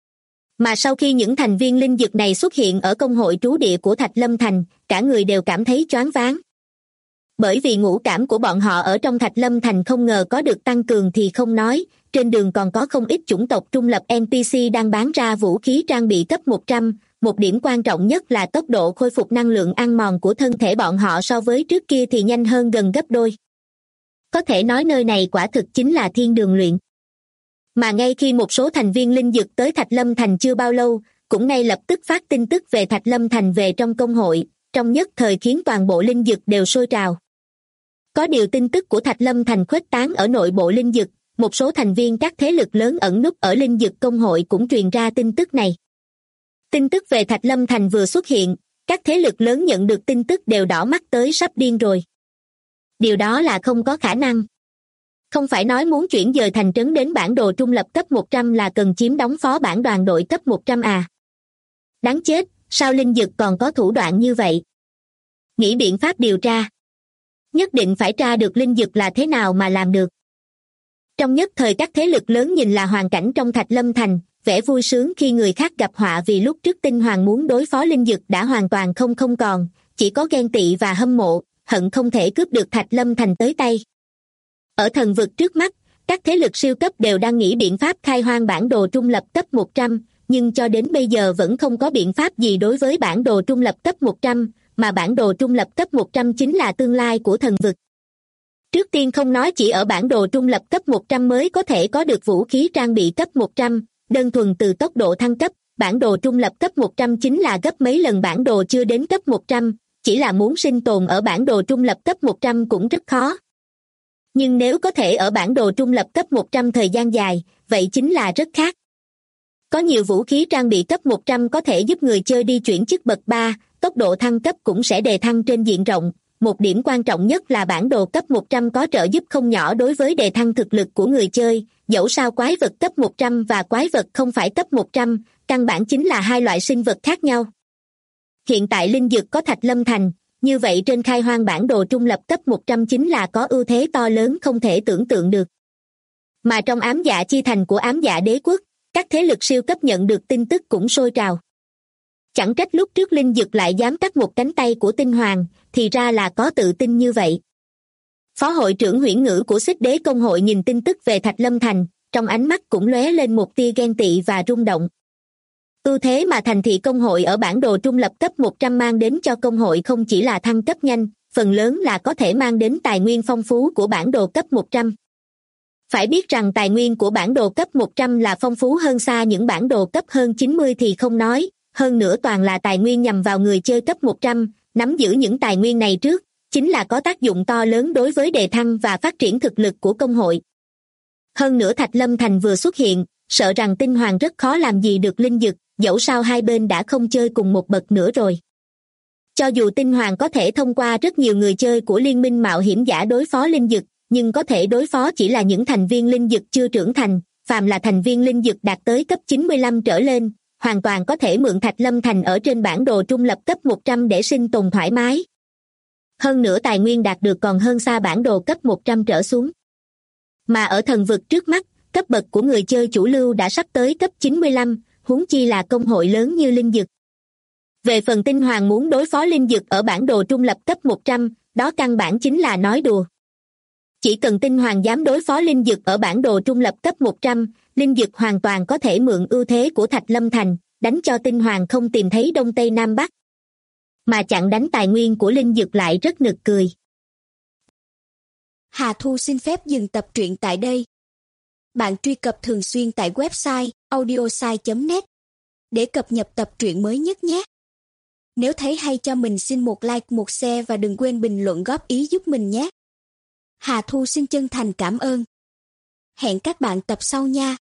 Mà sau khi những thành viên linh dực này xuất hiện ở công hội trú địa của Thạch Lâm Thành, cả người đều cảm thấy choáng váng. Bởi vì ngũ cảm của bọn họ ở trong Thạch Lâm Thành không ngờ có được tăng cường thì không nói, trên đường còn có không ít chủng tộc trung lập NPC đang bán ra vũ khí trang bị cấp 100, một điểm quan trọng nhất là tốc độ khôi phục năng lượng ăn mòn của thân thể bọn họ so với trước kia thì nhanh hơn gần gấp đôi. Có thể nói nơi này quả thực chính là thiên đường luyện. Mà ngay khi một số thành viên linh dực tới Thạch Lâm Thành chưa bao lâu, cũng ngay lập tức phát tin tức về Thạch Lâm Thành về trong công hội, trong nhất thời khiến toàn bộ linh dực đều sôi trào. Có điều tin tức của Thạch Lâm Thành khuếch tán ở nội bộ linh dực, một số thành viên các thế lực lớn ẩn núp ở linh dực công hội cũng truyền ra tin tức này. Tin tức về Thạch Lâm Thành vừa xuất hiện, các thế lực lớn nhận được tin tức đều đỏ mắt tới sắp điên rồi. Điều đó là không có khả năng. Không phải nói muốn chuyển dời thành trấn đến bản đồ trung lập cấp 100 là cần chiếm đóng phó bản đoàn đội cấp 100 à? Đáng chết, sao linh dực còn có thủ đoạn như vậy? Nghĩ biện pháp điều tra. Nhất định phải tra được linh dực là thế nào mà làm được. Trong nhất thời các thế lực lớn nhìn là hoàn cảnh trong Thạch Lâm Thành, vẻ vui sướng khi người khác gặp họa vì lúc trước Tinh Hoàng muốn đối phó linh dực đã hoàn toàn không còn, chỉ có ghen tị và hâm mộ, hận không thể cướp được Thạch Lâm Thành tới tay. Ở thần vực trước mắt, các thế lực siêu cấp đều đang nghĩ biện pháp khai hoang bản đồ trung lập cấp 100, nhưng cho đến bây giờ vẫn không có biện pháp gì đối với bản đồ trung lập cấp 100, mà bản đồ trung lập cấp 100 chính là tương lai của thần vực. Trước tiên không nói chỉ ở bản đồ trung lập cấp 100 mới có thể có được vũ khí trang bị cấp 100, đơn thuần từ tốc độ thăng cấp, bản đồ trung lập cấp 100 chính là gấp mấy lần bản đồ chưa đến cấp 100, chỉ là muốn sinh tồn ở bản đồ trung lập cấp 100 cũng rất khó. Nhưng nếu có thể ở bản đồ trung lập cấp 100 thời gian dài, vậy chính là rất khác. Có nhiều vũ khí trang bị cấp 100 có thể giúp người chơi đi chuyển chức bậc 3, tốc độ thăng cấp cũng sẽ đề thăng trên diện rộng. Một điểm quan trọng nhất là bản đồ cấp 100 có trợ giúp không nhỏ đối với đề thăng thực lực của người chơi, dẫu sao quái vật cấp 100 và quái vật không phải cấp 100, căn bản chính là hai loại sinh vật khác nhau. Hiện tại linh dược có Thạch Lâm Thành, như vậy trên khai hoang bản đồ trung lập cấp 100 chính là có ưu thế to lớn không thể tưởng tượng được. Mà trong ám dạ chi thành của ám dạ đế quốc, các thế lực siêu cấp nhận được tin tức cũng sôi trào. Chẳng trách lúc trước linh dực lại dám cắt một cánh tay của tinh hoàng, thì ra là có tự tin như vậy. Phó hội trưởng huyễn ngữ của Xích Đế Công hội nhìn tin tức về Thạch Lâm Thành, trong ánh mắt cũng lóe lên một tia ghen tị và rung động. Ưu thế mà thành thị công hội ở bản đồ trung lập cấp 100 mang đến cho công hội không chỉ là thăng cấp nhanh, phần lớn là có thể mang đến tài nguyên phong phú của bản đồ cấp 100. Phải biết rằng tài nguyên của bản đồ cấp 100 là phong phú hơn xa những bản đồ cấp hơn 90 thì không nói, hơn nữa toàn là tài nguyên nhằm vào người chơi cấp 100, nắm giữ những tài nguyên này trước, chính là có tác dụng to lớn đối với đề thăng và phát triển thực lực của công hội. Hơn nữa Thạch Lâm Thành vừa xuất hiện, sợ rằng tinh hoàng rất khó làm gì được linh dực, dẫu sao hai bên đã không chơi cùng một bậc nữa rồi. Cho dù tinh hoàng có thể thông qua rất nhiều người chơi của liên minh mạo hiểm giả đối phó linh dực, nhưng có thể đối phó chỉ là những thành viên linh dực chưa trưởng thành, phàm là thành viên linh dực đạt tới cấp 95 trở lên, hoàn toàn có thể mượn Thạch Lâm Thành ở trên bản đồ trung lập cấp 100 để sinh tồn thoải mái. Hơn nữa tài nguyên đạt được còn hơn xa bản đồ cấp 100 trở xuống. Mà ở thần vực trước mắt, cấp bậc của người chơi chủ lưu đã sắp tới cấp 95, huống chi là công hội lớn như linh dực. Về phần tinh hoàng muốn đối phó linh dực ở bản đồ trung lập cấp 100, đó căn bản chính là nói đùa. Chỉ cần tinh hoàng dám đối phó linh dực ở bản đồ trung lập cấp 100, linh dực hoàn toàn có thể mượn ưu thế của Thạch Lâm Thành, đánh cho tinh hoàng không tìm thấy đông tây nam bắc. Mà chặn đánh tài nguyên của linh dực lại rất nực cười. Hà Thu xin phép dừng tập truyện tại đây. Bạn truy cập thường xuyên tại website audiosai.net để cập nhật tập truyện mới nhất nhé. Nếu thấy hay cho mình xin một like, một share và đừng quên bình luận góp ý giúp mình nhé. Hà Thu xin chân thành cảm ơn. Hẹn các bạn tập sau nha.